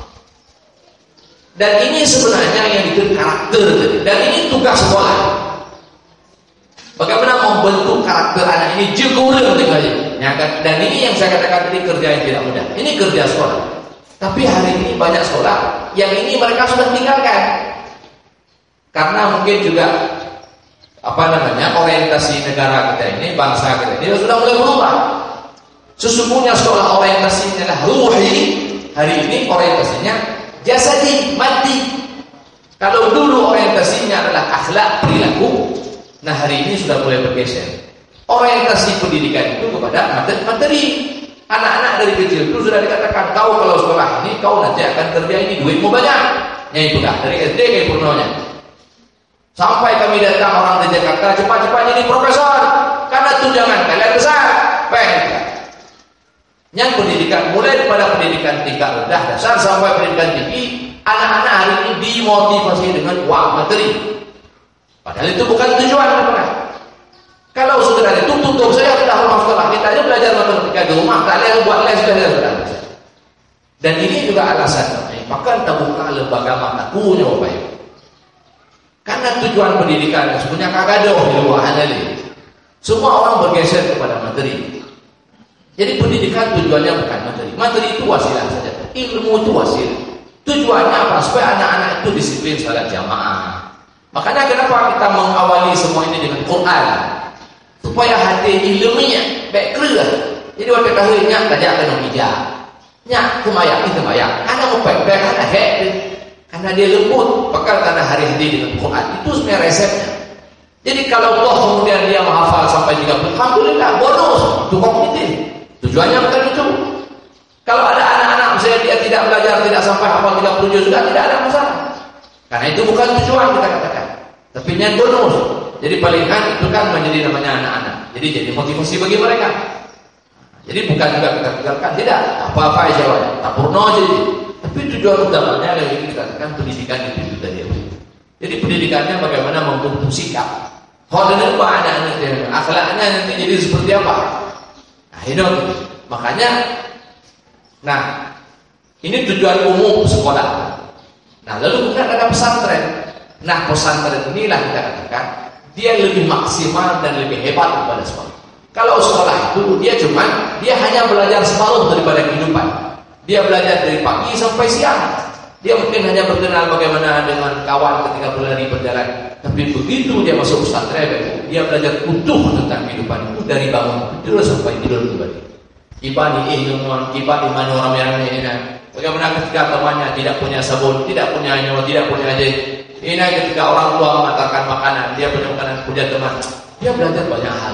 Dan ini sebenarnya yang disebut karakter. Dan ini tugas sekolah. Bagaimana membentuk karakter anak ini jegurang tinggalnya. Dan ini yang saya katakan tadi kerja yang tidak mudah. Ini kerja sekolah. Tapi hari ini banyak sekolah yang ini mereka sudah tinggalkan. Karena mungkin juga apa namanya orientasi negara kita ini, bangsa kita ini sudah mulai berubah. Sesungguhnya sekolah orientasinya adalah ruhi. Hari ini orientasinya jasadi, mati. Kalau dulu orientasinya adalah akhlak, perilaku. Nah hari ini sudah mulai bergeser. Orientasi pendidikan itu kepada materi. anak-anak dari kecil itu sudah dikatakan, kau kalau sekolah ini, kau nanti akan kerja ini, duitmu banyak. Nyai pegang dari S D kayak Purnonya. Sampai kami datang orang di Jakarta, cepat-cepat jadi profesor, karena tunjangan kalian besar. Baik. Yang pendidikan mulai daripada pendidikan tingkat rendah dasar sampai pendidikan tinggi, anak-anak hari ini dimotivasi dengan uang materi. Padahal itu bukan tujuan mereka. Kalau sekedar itu tutup saya sudah rumah sekolah, kita aja belajar matematika di rumah, kalian buat les sudah sudah. Dan ini juga alasan. Maka kita buka lembaga matakunya Bapak Ibu. Karena tujuan pendidikan sebenarnya kagadoh di luar ini. Semua orang bergeser kepada materi. Jadi pendidikan tujuannya bukan materi. Materi itu wasilah saja. Ilmu itu wasilah. Tujuannya apa? Supaya anak-anak itu disiplin salat jamaah. Makanya kenapa kita mengawali semua ini dengan Quran? Supaya hati ilmunya baik keluar. Jadi waktu kahwinya tajak kena hijab. Nyak kemayak itu mayak. Anak mau baik-baik anak hek. Karena dia lembut, bakal karena hari-hari dengan Quran. Itu sebenarnya resepnya. Jadi kalau toh kemudian dia menghafal sampai tiga puluh, alhamdulillah bonus. Itu kognitif. Tujuannya bukan itu. Kalau ada anak-anak misalnya dia tidak belajar, tidak sampai hafal tiga puluh juz juga tidak ada masalah. Karena itu bukan tujuan kita katakan. Tapi yang bonus. Jadi palingan itu kan menjadi namanya anak-anak. Jadi jadi motivasi bagi mereka. Jadi bukan juga kita tinggalkan, tidak. Apa-apa aja lah. Tak purno jadi. Tapi tujuan utamanya yang ini kita katakan pendidikan itu tadi. Jadi pendidikannya bagaimana membentuk sikap. Kalau dengan anak ini, akhlaknya nanti jadi seperti apa? Nah, ini makanya, nah ini tujuan umum sekolah. Nah lalu kemudian ada pesantren. Nah pesantren inilah kita katakan dia lebih maksimal dan lebih hebat daripada sekolah. Kalau sekolah itu dia cuma dia hanya belajar separuh daripada kehidupan. Dia belajar dari pagi sampai siang. Dia mungkin hanya berkenal bagaimana dengan kawan ketika berlari berjalan. Tapi begitu dia masuk pesantren, dia belajar utuh tentang kehidupan itu dari bangun tidur sampai tidur kembali. Ibani eh teman, ibani mana orang yang ini. Bagaimana ketika temannya tidak punya sabun, tidak punya nyawa, tidak punya aja. Ini ketika orang tua mengatakan makanan, dia punya makanan, punya teman. Dia belajar banyak hal.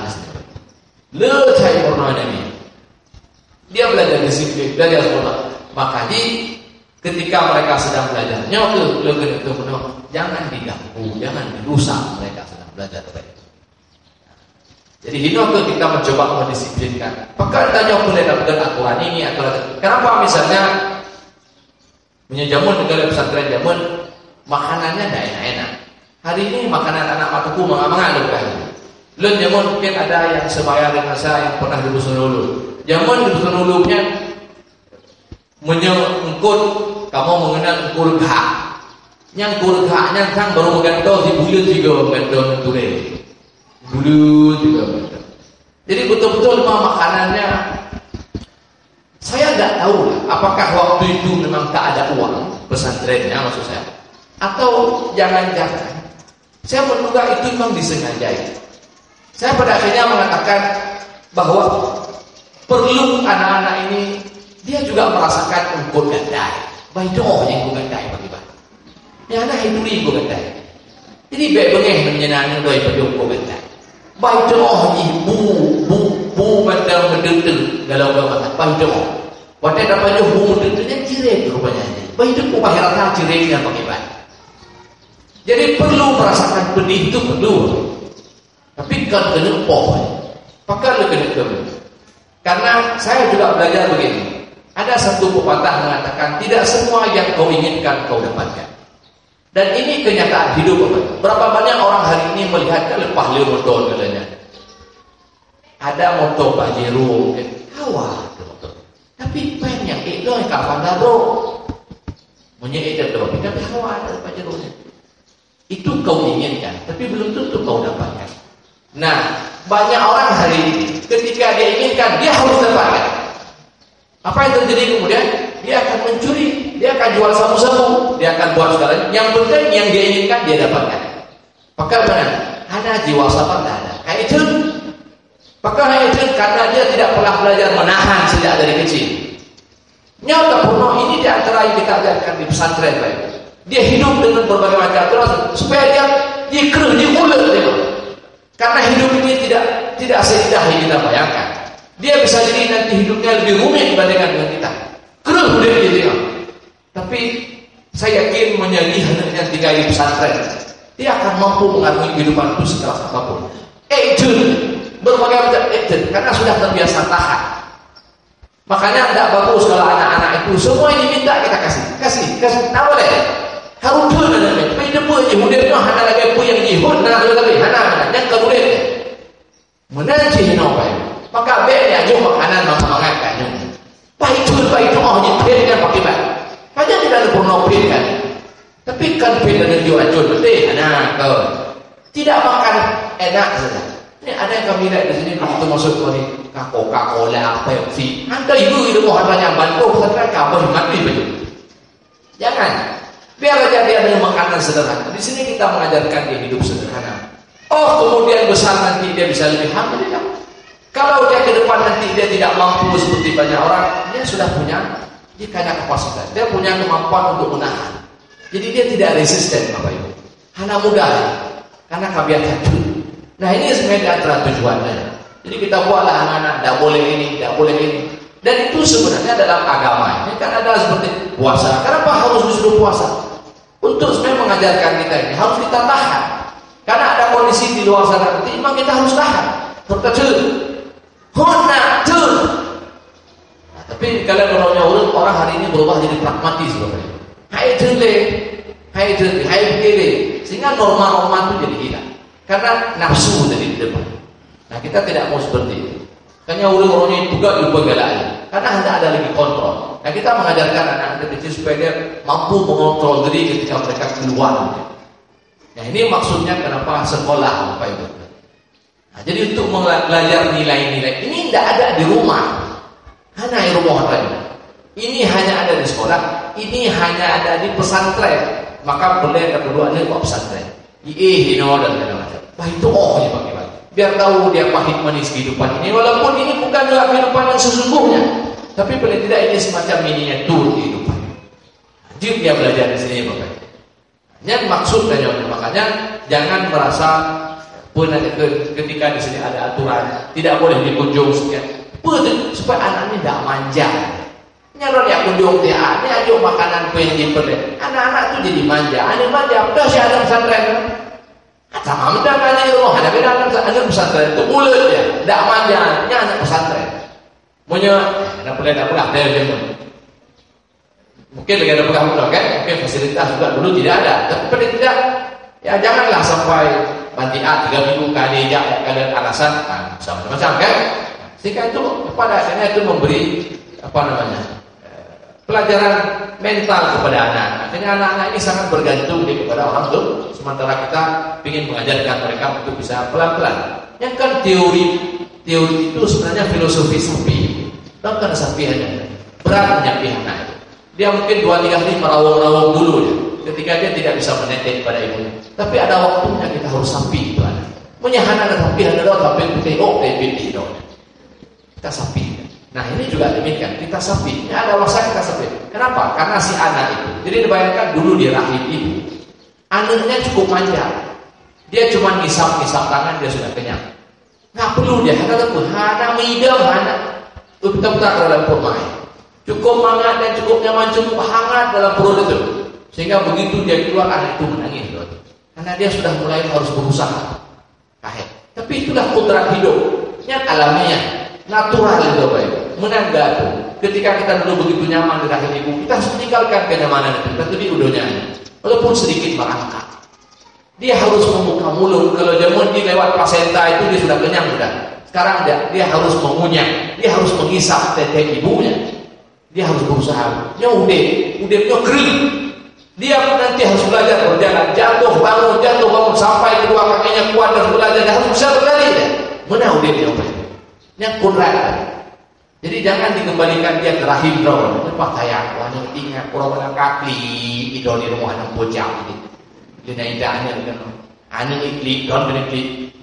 Lecai purnanya ini. Dia belajar disiplin, belajar sekolah. Maka di ketika mereka sedang belajar, nyokil, legen itu penuh, jangan diganggu, jangan dirusak mereka sedang belajar baik. Jadi hinokil kita mencoba mendisiplinkan. Maka kita nyokil dapat aturan ini, aturan. Kenapa misalnya punya jamun negara pesantren jamun, makanannya tidak enak-enak. Hari ini makanan anak mataku mengamang-amang kan. Lalu jamun mungkin ada yang sebaya dengan saya yang pernah di Dusun Hulu. Jamun di Dusun Hulunya menyangkut kamu mengenal kurga. Yang kurganya kan baru menggantau di bulan juga menggantau menture. Bulan juga menggantau. Jadi betul-betul makanannya saya tidak tahu apakah waktu itu memang tak ada uang pesantrennya maksud saya. Atau jangan-jangan saya menduga itu memang disengajai. Saya pada akhirnya mengatakan bahwa perlu anak-anak ini dia juga merasakan ungkut gandai. Baik doh yang ungkut gandai bagaimana? Yang anak itu ungkut gandai. Jadi baik bengeh menyenangkan doi pada ungkut gandai. Baik doh ibu bu bu macam mendengar galau-galau mata. Baik doh. Wadah dapat bu mendengarnya cirek rupanya. Baik doh pahirata cireknya bagaimana? Jadi perlu merasakan pedih itu perlu. Tapi kan kena poh. Pakar kena kena. Karena saya juga belajar begini. Ada satu pepatah mengatakan tidak semua yang kau inginkan kau dapatkan. Dan ini kenyataan hidup. Berapa banyak orang hari ini melihatnya lepas leo motor katanya. Ada motor Pajero, awal motor. Tapi pen yang itu yang kapan daro. Menyedar dong, tapi awal ada Pajero. Itu kau inginkan, tapi belum tentu kau dapatkan. Nah, banyak orang hari ini ketika dia inginkan, dia harus dapatkan. Apa yang terjadi kemudian? Dia akan mencuri, dia akan jual sabu-sabu, dia akan buat segalanya. Yang penting yang dia inginkan dia dapatkan. Maka mana? Ada jiwa sabar tak ada. Kayak itu. Maka itu karena dia tidak pernah belajar menahan sejak dari kecil. Nyata pun ini di antara yang kita ajarkan di pesantren baik. Dia hidup dengan berbagai macam terus supaya dia dia keruh, dia ulet dia. Karena hidup ini tidak tidak seindah yang kita bayangkan. Dia bisa jadi nanti hidupnya lebih rumit dibandingkan dengan kita. Kerul dia gitu ya. Tapi saya yakin menjadi hendak tinggal di pesantren, dia akan mampu mengarungi kehidupan itu sekeras apapun. Agent, berbagai macam agent, karena sudah terbiasa tahan. Makanya tidak bagus kalau anak-anak itu semua ini minta kita kasih, kasih, kasih. Tak boleh. Harus pun ada ni. Tapi dia pun Yahudi itu hanya lagi pun yang jihud, nak lebih hana, yang kemudian menanci hina apa itu. Maka baiknya jom makanan mengangkat ni. Baik tu, baik tu, oh ni kan pakai baik. Hanya tidak ada pernah kan. Tapi kan beda dengan jual jual betul. Nah, kau tidak makan enak saja. Ini ada yang kami lihat di sini begitu masuk ke ni Coca-Cola, Pepsi. Anda ibu itu mau harganya bantu, saya kau mati betul. Jangan. Biar aja dia dengan makanan sederhana. Di sini kita mengajarkan dia hidup sederhana. Oh, kemudian besar nanti dia bisa lebih alhamdulillah. Kalau dia ke depan nanti dia tidak mampu seperti banyak orang, dia sudah punya, dia punya kapasitas, dia punya kemampuan untuk menahan. Jadi dia tidak resisten Bapak Ibu. Hanya mudah, karena kebiasaan itu. Nah ini sebenarnya antara tujuannya. Jadi kita buatlah anak-anak, tidak boleh ini, tidak boleh ini. Dan itu sebenarnya dalam agama. Ini kan ada seperti puasa. Kenapa harus disuruh puasa? Untuk sebenarnya mengajarkan kita ini harus kita tahan. Karena ada kondisi di luar sana nanti, memang kita harus tahan. Terkecil. Hona tuh. Nah, tapi kalau menurutnya orang hari ini berubah jadi pragmatis sebenarnya. Hai dele, hai dele, hai begini. Sehingga norma-norma itu jadi hilang. Karena nafsu dari depan. Nah kita tidak mau seperti itu. Karena orang-orangnya juga juga galak. Karena tidak ada lagi kontrol. Nah kita mengajarkan anak-anak kecil supaya dia mampu mengontrol diri ketika mereka keluar. Nah ini maksudnya kenapa sekolah Bapak Ibu. Nah, jadi untuk belajar nilai-nilai ini tidak ada di rumah. Hanya di rumah saja. Ini hanya ada di sekolah. Ini hanya ada di pesantren. Maka boleh kedua ini kok pesantren. Ih, hino dan macam. Wah itu oh ya bagaimana? Biar tahu dia pahit manis kehidupan ini. Walaupun ini bukan juga kehidupan yang sesungguhnya, tapi paling tidak ini semacam miniatur kehidupan. Jadi dia belajar di sini Bapak. Yang maksud dan makanya jangan merasa pun ketika di sini ada aturan tidak boleh dikunjung sekian. Pun supaya anaknya tidak manja. Nyalon ya kunjung dia, ini aja makanan pun yang dipilih. Anak-anak itu jadi manja. Anak manja, udah sih ada pesantren. Sama mudah kan ini Allah, ada beda anak pesantren itu mulut ya, tidak manja, ini anak pesantren. Punya, ada boleh tak pula, ada yang mungkin lagi ada pegang-pegang kan, mungkin fasilitas juga dulu tidak ada, tapi paling tidak, ya janganlah sampai bantian tiga minggu kali ya kalian alasan, nah, macam-macam kan. Sehingga itu kepada akhirnya itu memberi apa namanya pelajaran mental kepada anak. Akhirnya anak-anak ini sangat bergantung kepada orang tua. Sementara kita ingin mengajarkan mereka untuk bisa pelan-pelan. Yang kan teori teori itu sebenarnya filosofi sapi. Tahu kan sapi hanya berat menyapi anak itu. Dia mungkin dua tiga hari merawung-rawung dulu ya. Ketika dia tidak bisa menetek pada ibunya. Tapi ada waktunya kita harus sapi itu anak. Menyahana dan sapi adalah sapi putih oh putih itu. Kita sapi. Nah ini juga demikian, kita sapi. Ini ada masa kita sapi. Kenapa? Karena si anak itu. Jadi dibayangkan dulu di rahim ibu. Anaknya cukup manja. Dia cuma ngisap-ngisap tangan dia sudah kenyang. Nggak perlu dia. Kata pun, hana midam, hana. Betul-betul dalam permai. Cukup hangat dan cukup nyaman, cukup hangat dalam perut itu. Sehingga begitu dia keluar, anak itu menangis. Karena dia sudah mulai harus berusaha. Kahit. Tapi itulah kodrat hidup. Yang alamiah. Natural itu Bapak Ibu. Menangga itu. Ketika kita dulu begitu nyaman di rahim ibu, kita harus meninggalkan kenyamanan itu. Kita tuh di udonya. Walaupun sedikit merangkak. Dia harus membuka mulut. Kalau zaman di lewat placenta itu dia sudah kenyang sudah. Sekarang dia, dia harus mengunyah. Dia harus mengisap tete ibunya. Dia harus berusaha. Dia udah, udahnya kering. Dia nanti harus belajar berjalan. Jatuh bangun, jatuh bangun sampai kedua kakinya kuat dan belajar. Dia harus bisa berlari. Mana udah dia Bapak Ibu? Yang kodrat. Jadi jangan dikembalikan dia ke rahim dong. Ini pakaian, wah yang ingat orang-orang kaki idol di rumah anak bocah ini. Dia naiknya dengan ane ikli, don ikli.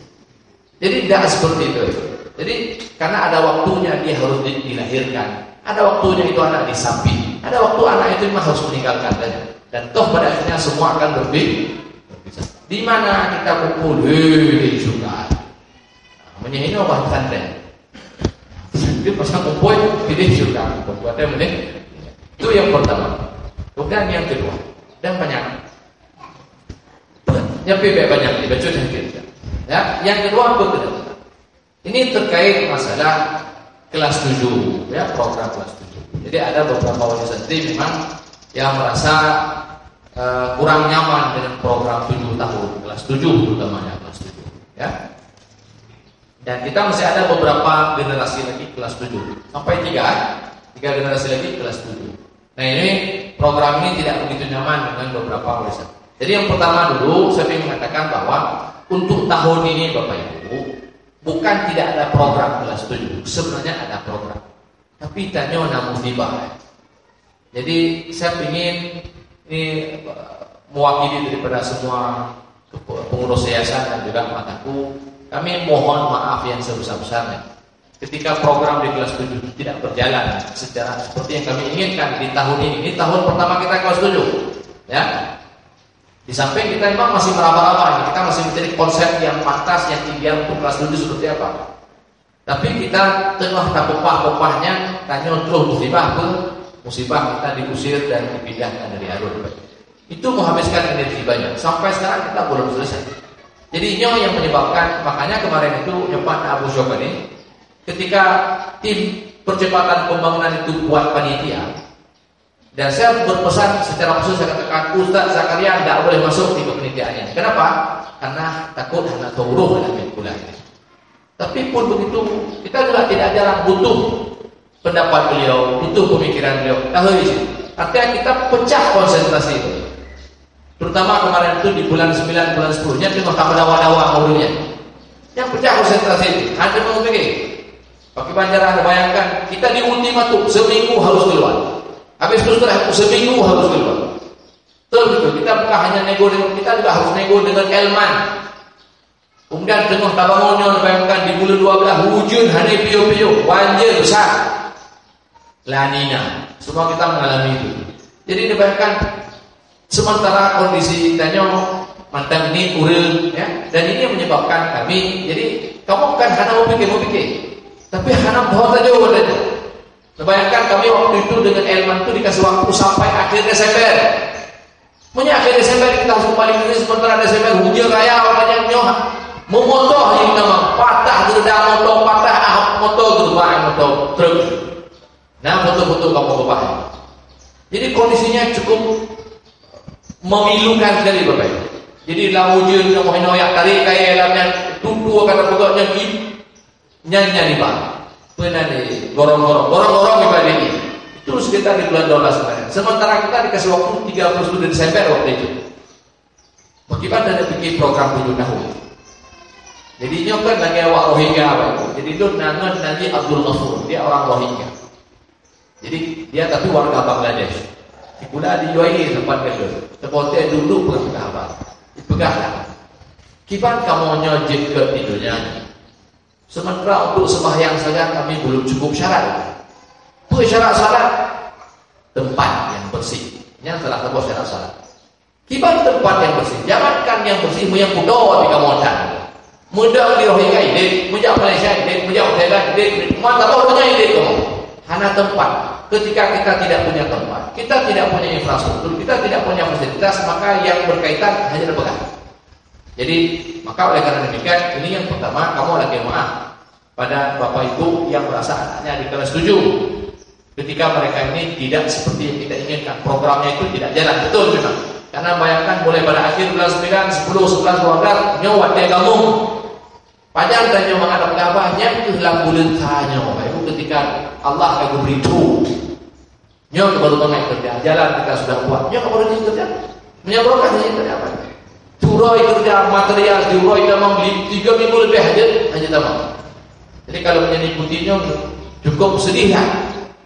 Jadi tidak seperti itu. Jadi karena ada waktunya dia harus dilahirkan, ada waktunya itu anak disapi, ada waktu anak itu memang harus meninggalkan dan, dan toh pada akhirnya semua akan berpisah. Di mana kita kumpul, hei juga. Menyehino bahkan dan Jadi pasang kumpul, pilih juga buatnya mending. Itu yang pertama. Kemudian yang kedua, dan banyak. Nyampe banyak dibaca dan kita. Ya, yang kedua apa kedua? Ini terkait masalah kelas tujuh, ya, program kelas tujuh. Jadi ada beberapa wali santri memang yang merasa uh, kurang nyaman dengan program tujuh tahun, kelas tujuh utamanya kelas tujuh, ya. Dan kita masih ada beberapa generasi lagi kelas tujuh, sampai tiga, tiga generasi lagi kelas tujuh. Nah ini program ini tidak begitu nyaman dengan beberapa wali santri. Jadi yang pertama dulu saya ingin mengatakan bahwa untuk tahun ini Bapak Ibu bukan tidak ada program kelas tujuh, sebenarnya ada program. Tapi tanya namun tiba. Jadi saya ingin ini mewakili daripada semua pengurus yayasan dan juga mataku, kami mohon maaf yang sebesar-besarnya ketika program di kelas tujuh tidak berjalan secara seperti yang kami inginkan di tahun ini. Ini tahun pertama kita kelas tujuh, ya. Di samping kita memang masih meraba-raba, kita masih mencari konsep yang pantas, yang ideal untuk kelas tujuh seperti apa. Tapi kita tengah tapupah-pupahnya, tanya terus musibah ke musibah kita diusir dan dipindahkan dari Harun. Itu menghabiskan energi banyak. Sampai sekarang kita belum selesai. Jadi ini yang menyebabkan, makanya kemarin itu Nyopan Abu Syokani, ketika tim percepatan pembangunan itu buat panitia. Dan saya berpesan secara khusus, saya katakan Ustaz Zakaria tidak boleh masuk di kepanitiaannya. Kenapa? Karena takut anak tauruh dalam kuliah ini. Tapi pun begitu, kita juga tidak jarang butuh pendapat beliau, butuh pemikiran beliau. Tahu di sini. Artinya kita pecah konsentrasi itu. Terutama kemarin itu di bulan sembilan, bulan sepuluh-nya itu tambah dawa-dawa mobilnya. Yang pecah konsentrasi itu. Anda mau pikir? Pakai Banjar Anda bayangkan, kita di ultimatum seminggu harus keluar. Habis itu setelah seminggu harus keluar. Betul betul. Kita bukan hanya nego dengan kita juga harus nego dengan Elman. Kemudian tengah tabangonnya bayangkan di bulan dua belas hujan hanya pio-pio, banjir besar. La Nina. Semua kita mengalami itu. Jadi dibayangkan sementara kondisi tanya mantan ini uril, ya. Dan ini yang menyebabkan kami. Jadi kamu bukan hanya mau pikir mau pikir, tapi hanya bawa saja wadahnya. Bayangkan kami waktu itu dengan Elman itu dikasih waktu sampai akhir Desember. Punya akhir Desember kita harus kembali ini, sementara Desember hujan raya orangnya nyoh memotoh yang nama patah gerda motor patah ahok motor gerbang motor truk. Nah foto-foto kamu kebah. Jadi kondisinya cukup memilukan sekali Bapak. Jadi lah hujan yang mau noyak tarik kayak lamnya tunggu kata pokoknya gini nyanyi Pak. Benar nih, gorong-gorong, gorong-gorong ibadah ini. Itu sekitar di bulan dua belas kemarin. Sementara kita dikasih waktu tiga puluh satu Desember waktu itu. Bagaimana ada bikin program tujuh tahun? Jadi nyokan lagi awak Rohingya apa itu? Jadi itu nangan nanti Abdul Ghafur, dia orang Rohingya. Jadi dia tapi warga Bangladesh. Di pula di U A E tempat kerja. Tempatnya dulu pernah apa? Dipegahlah. Kipan kamu nyojek ke tidurnya? Sementara untuk sembahyang saja kami belum cukup syarat. Itu syarat salat tempat yang bersih. Yang telah terbuat syarat salat. Kibar tempat yang bersih. Jangankan yang bersih yang kudo di kawasan. Muda di Rohingya ini, muda Malaysia ini, muda Thailand ini, mana tahu punya ini kamu. Hanya tempat. Ketika kita tidak punya tempat, kita tidak punya infrastruktur, kita tidak punya fasilitas, maka yang berkaitan hanya dipegang. Jadi maka oleh karena demikian ini yang pertama kamu lagi maaf pada bapak ibu yang merasa anaknya di kelas tujuh ketika mereka ini tidak seperti yang kita inginkan, programnya itu tidak jalan betul memang. Karena bayangkan mulai pada akhir bulan sembilan, sepuluh, sebelas, dua belas nyawat dia kamu panjang tanya menghadap Ka'bahnya itu dalam bulan tanya bapak ibu ketika Allah akan beritahu nyawa baru tengah kerja jalan kita sudah buat nyawa baru kerja menyebabkan ini kerja apa? Turai kerja material, turai memang tiga minggu lebih hadir hanya tamam. Jadi kalau menjadi putihnya cukup sedih lah.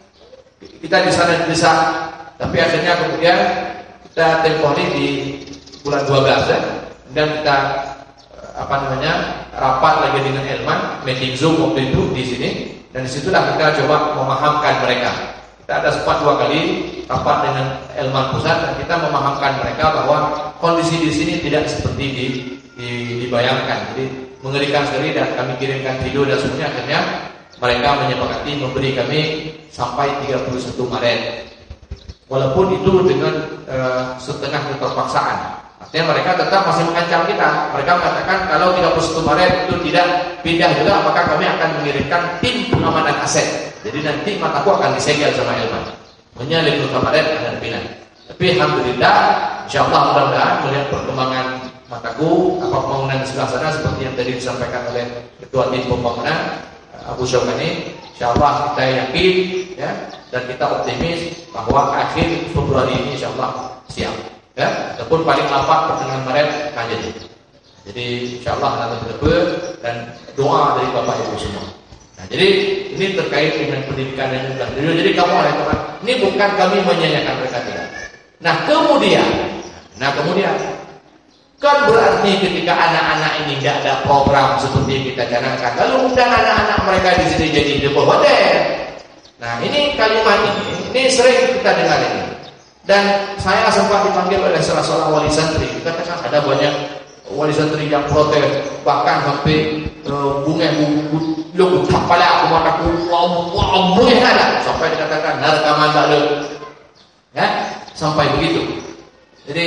Kita di sana di desa, tapi akhirnya kemudian kita tempoh hari di bulan dua belas ya, dan kita apa namanya rapat lagi dengan Elman, meeting Zoom waktu itu di sini, dan disitulah kita coba memahamkan mereka. Kita ada sempat dua kali rapat dengan Elman Pusat dan kita memahamkan mereka bahwa kondisi di sini tidak seperti di, di, dibayangkan. Jadi mengerikan sekali dan kami kirimkan video dan semuanya. Akhirnya mereka menyepakati memberi kami sampai tiga puluh satu Maret. Walaupun itu dengan uh, setengah keterpaksaan. Artinya mereka tetap masih mengancam kita. Mereka mengatakan kalau tiga puluh satu Maret itu tidak pindah juga, maka kami akan mengirimkan tim pengamanan aset. Jadi nanti mataku akan disegel sama Elman. Hanya lima puluh Maret akan pindah. Tapi alhamdulillah, insyaallah mudah-mudahan melihat perkembangan mataku, apa pembangunan di sebelah sana seperti yang tadi disampaikan oleh Ketua Tim Pembangunan Abu Syaukani, insyaallah kita yakin ya, dan kita optimis bahwa akhir Februari ini insyaallah siap. Ya, ataupun paling lambat pertengahan Maret akan jadi. Jadi insyaallah nanti berdebat dan doa dari Bapak Ibu semua. Nah, jadi ini terkait dengan pendidikan yang sudah dulu. Jadi kamu oleh teman, ini bukan kami menyanyikan mereka tidak. Nah kemudian, nah kemudian kan berarti ketika anak-anak ini tidak ada program seperti yang kita canangkan, lalu undang anak-anak mereka di sini jadi debat wadah. Nah ini kalimat ini, ini sering kita dengar ini. Dan saya sempat dipanggil oleh salah seorang wali santri. Kita katakan ada banyak wali santri yang protes, bahkan sampai uh, bunga lu kepala aku mataku wow bunga ada sampai dikatakan narkaman tak ada. Ya, sampai begitu. Jadi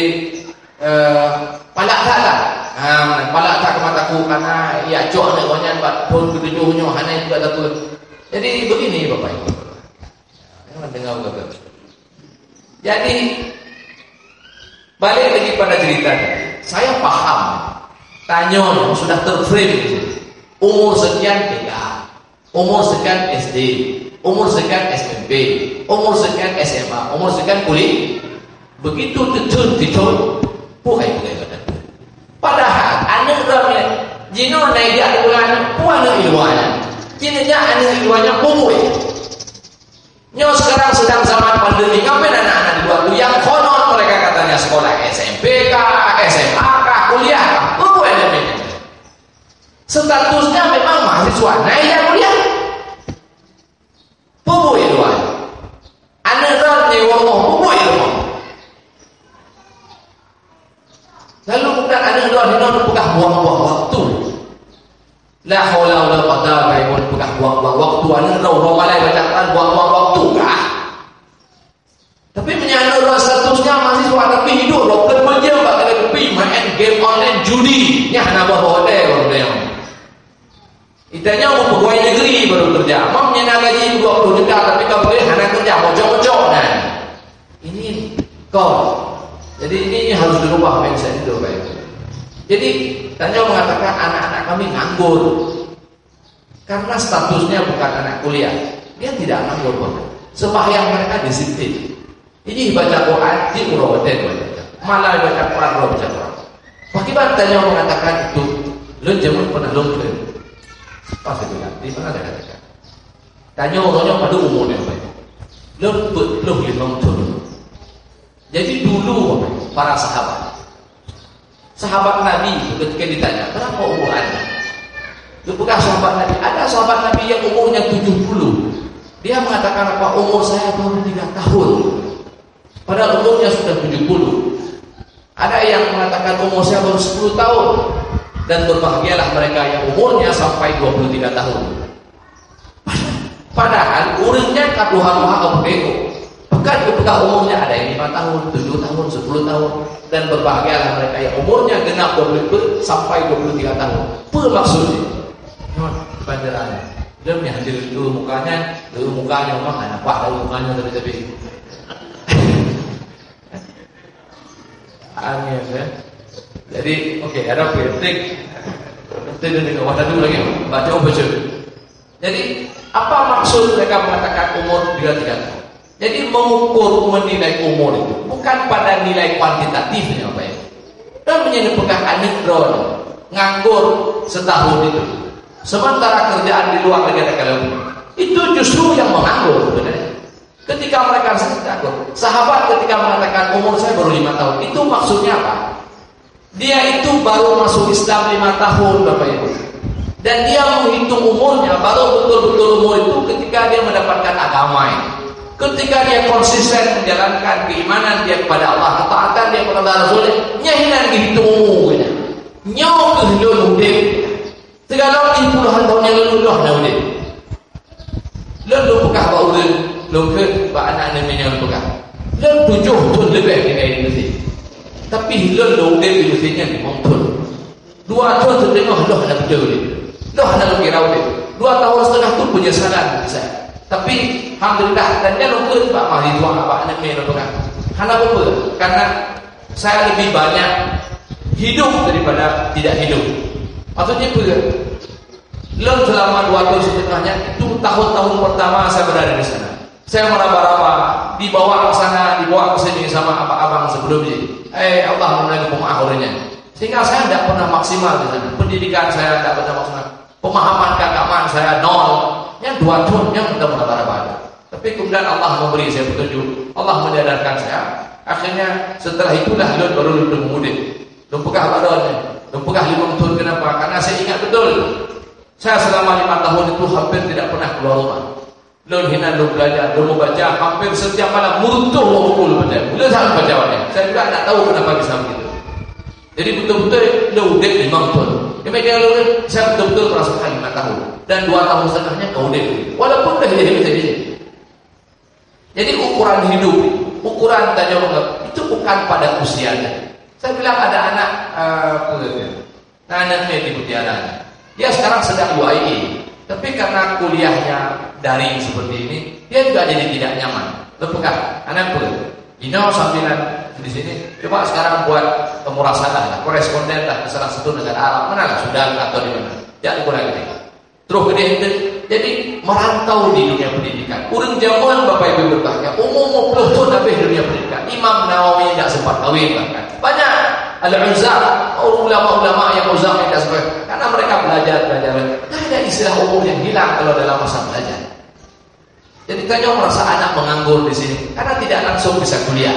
uh, palak tak lah. Ha, palak tak ke mataku karena ya jok nak banyak buat pun ketujuhnya hanya juga takut. Jadi begini Bapak Ibu. Jangan dengar kata. Jadi balik lagi pada cerita tadi. Saya paham. Tanyo sudah terframe. Umur sekian T K, umur sekian S D, umur sekian S M P, umur sekian S M A, umur sekian kuliah. Begitu terjun terjun, bukan bukan kata. Padahal anak ramai jino naik dia bulan puan ilmuannya. Jinnya anak ilmuannya bumui. Nyo sekarang sedang zaman pandemi, ngapain anak-anak di luar itu yang konon mereka katanya sekolah S M P kah, S M A kah, kuliah kah, bukan namanya. Statusnya memang mahasiswa, naik dia kuliah. Bubu itu kan. Anak orang nyewa rumah, bubu itu kan. Lalu bukan anak orang ini bukan buang-buang waktu. La haula wala quwwata illa billah, bukan buang-buang waktu. Anak orang malai baca Quran buang-buang waktu kah? Tapi menyandar orang statusnya mahasiswa tapi hidup loh kerja bakal lebih main game online judi. Nya nak bawa hotel orang dia. Itanya mau pegawai negeri baru kerja. Mau menyandar gaji dua puluh juta tapi kau boleh hanya kerja mojok-mojok nah. Ini kau. Jadi ini harus dirubah mindset itu baik. Jadi Tanyo mengatakan anak-anak kami nganggur karena statusnya bukan anak kuliah. Dia tidak nganggur pun. Sembahyang mereka disiplin. Ini baca Quran di uroden baca. Malah baca Quran baca Quran. Bagaimana Tanyo mengatakan itu? Lu jangan pernah lupa. Pas itu kan, di mana ada katakan. Tanyo orangnya pada umurnya baik. Lu belum lima tahun. Jadi dulu para sahabat Sahabat Nabi ketika ditanya, berapa umur Anda? Itu bukan sahabat Nabi. Ada sahabat Nabi yang umurnya tujuh puluh. Dia mengatakan apa? Umur saya baru tiga tahun. Padahal umurnya sudah tujuh puluh. Ada yang mengatakan umur saya baru sepuluh tahun. Dan berbahagialah mereka yang umurnya sampai dua puluh tiga tahun. Padahal umurnya kaduha-duha obeko. Bukan ketika umurnya ada yang lima tahun, tujuh tahun, sepuluh tahun. Dan berbahagialah mereka yang umurnya genap dua puluh sampai dua puluh tiga tahun. Apa maksudnya? Panderan. Dia hadir dulu mukanya, dulu mukanya memang nampak dulu mukanya tapi-tapi. Aneh ya. Jadi oke okay, ada kritik. Nanti dengan wadah dulu lagi baca baca. Jadi apa maksud mereka mengatakan umur tiga puluh tiga tahun? Jadi mengukur menilai umur itu bukan pada nilai kuantitatifnya apa ya. Dan menjadi pegang anekdot nganggur setahun itu. Sementara kerjaan di luar negara kalau itu justru yang menganggur sebenarnya. Ketika mereka nganggur, sahabat ketika mengatakan umur saya baru lima tahun, itu maksudnya apa? Dia itu baru masuk Islam lima tahun Bapak Ibu. Dan dia menghitung umurnya baru betul-betul umur itu ketika dia mendapatkan agama ini. Ketika dia konsisten menjalankan keimanan dia kepada Allah, ketaatan dia kepada Rasulnya, nyahinan dihitung umurnya. Nyawa kehidupan hidup. Segala puluhan tahun yang lalu dah dah hidup. Lalu pekah bau dia, lalu ke anak namanya pekah. Lalu tujuh tahun lebih dengan universiti. Tapi lalu dia universitinya di Montpellier. Dua tahun tu tengok, loh anak betul dia. Loh anak lebih raw dia. Dua tahun setengah tu penyesalan saya. Tapi alhamdulillah dan dia lalu ke Pak Mahidwa, Pak namanya pekah. Karena apa? Karena saya lebih banyak hidup daripada tidak hidup. Maksudnya apa? Lalu selama dua tahun setengahnya itu tahun-tahun pertama saya berada di sana. Saya meraba-raba, dibawa ke sana, dibawa ke sini sama abang-abang sebelumnya. Eh Allah menolong pemahamannya. Sehingga saya tidak pernah maksimal di sana. Pendidikan saya tidak pernah maksimal. Pemahaman keagamaan saya nol. Yang dua tahun yang kita meraba-raba. Tapi kemudian Allah memberi saya petunjuk. Allah menyadarkan saya. Akhirnya setelah itulah lalu baru lalu mudik. Lumpukah badannya. Lumpukah lima tahun. Kenapa? Karena saya ingat betul. Saya selama lima tahun itu hampir tidak pernah keluar rumah. Lalu hina, lalu belajar, lalu membaca. Hampir setiap malam murtuh mau pukul baca. Lalu saya bacaannya. Saya juga tidak tahu kenapa bisa begitu. Jadi betul-betul lalu dek lima tahun. Kemudian lalu saya betul-betul merasakan lima tahun. Dan dua tahun setengahnya kau dek. Walaupun dah jadi jadi. Jadi ukuran hidup, ukuran tanya orang itu bukan pada usianya. Saya bilang ada anak, uh, nah anaknya di Mutiara. Dia sekarang sedang U I A, tapi karena kuliahnya daring seperti ini, dia juga jadi tidak nyaman. Lepekah, anak pun, Ino sambilan di sini, coba sekarang buat pemurasalah, koresponden lah ke salah satu negara Arab, mana lah Sudan atau di mana? Ya kurang ini. Terus gede, jadi merantau di dunia pendidikan. Urang zaman Bapak Ibu bertanya, umum puluh tahun habis dunia pendidikan. Imam Nawawi tidak sempat kawin bahkan. Banyak al-uzar, ulama-ulama yang uzar tidak sempat. Karena mereka belajar, belajar. Tidak ada istilah umur yang hilang kalau dalam masa belajar. Jadi tanya merasa anak menganggur di sini karena tidak langsung bisa kuliah.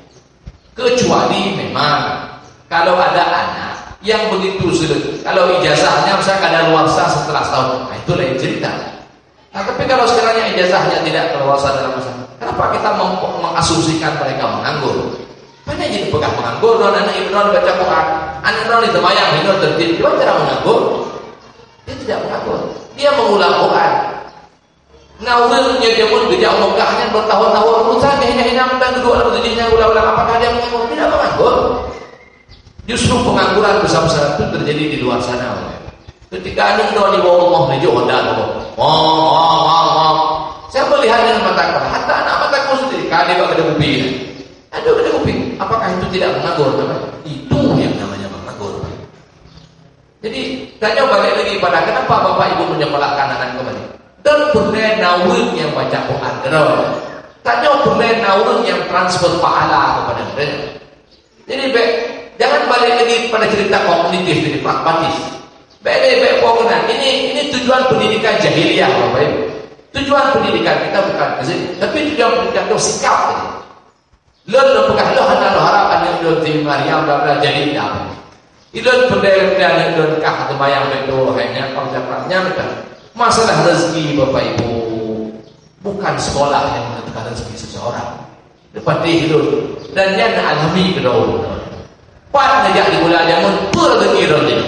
Kecuali memang kalau ada anak yang begitu sulit, kalau ijazahnya misalnya kadaluarsa setelah setahun, nah itu lain cerita. Nah tapi kalau sekiranya ijazahnya tidak kadaluarsa dalam masa, kenapa kita meng mengasumsikan mereka menganggur? Banyak jadi pegah menganggur, dan anak Imran baca Quran, anak Imran itu mayang, itu tertib, dia cara menganggur. Dia tidak menganggur, dia mengulang Quran. Naurulnya dia pun gejak megahnya bertahun-tahun, usaha hina-hina dan kedua orang jadinya ulang-ulang, apakah dia menganggur? Tidak menganggur. Justru pengangguran besar-besar itu terjadi di luar sana. Ketika anda doa di bawah Allah menuju Honda, oh, oh, oh, oh. Saya melihat dengan mata kepala, hatta anak mataku sendiri, kali bak ada kuping. Aduh, ada kuping. Apakah itu tidak menganggur? Itu yang namanya menganggur. Jadi, tanya balik lagi pada kenapa Bapak Ibu menyekolahkan anak kembali? Dan bernilai naurun yang baca Quran. Kenapa? Tanya bernilai naurun yang transfer pahala kepada mereka. Jadi, baik. Jangan balik lagi pada cerita kognitif jadi pragmatis. Baik-baik pengenan. Ini ini tujuan pendidikan jahiliyah, Bapak Ibu. Tujuan pendidikan kita bukan ke sini, tapi tujuan pendidikan itu sikap. Lo lo pegang lo hana lo harap anda lo tim Maryam bla jadi dah. Ilon pendek-pendek ilon kah atau bayang betul hanya konsepnya betul. Masalah rezeki Bapak Ibu bukan sekolah yang menentukan rezeki seseorang. Depan dia hidup dan yang alami kedua. Pan negak di bulan yang bergekirun ini.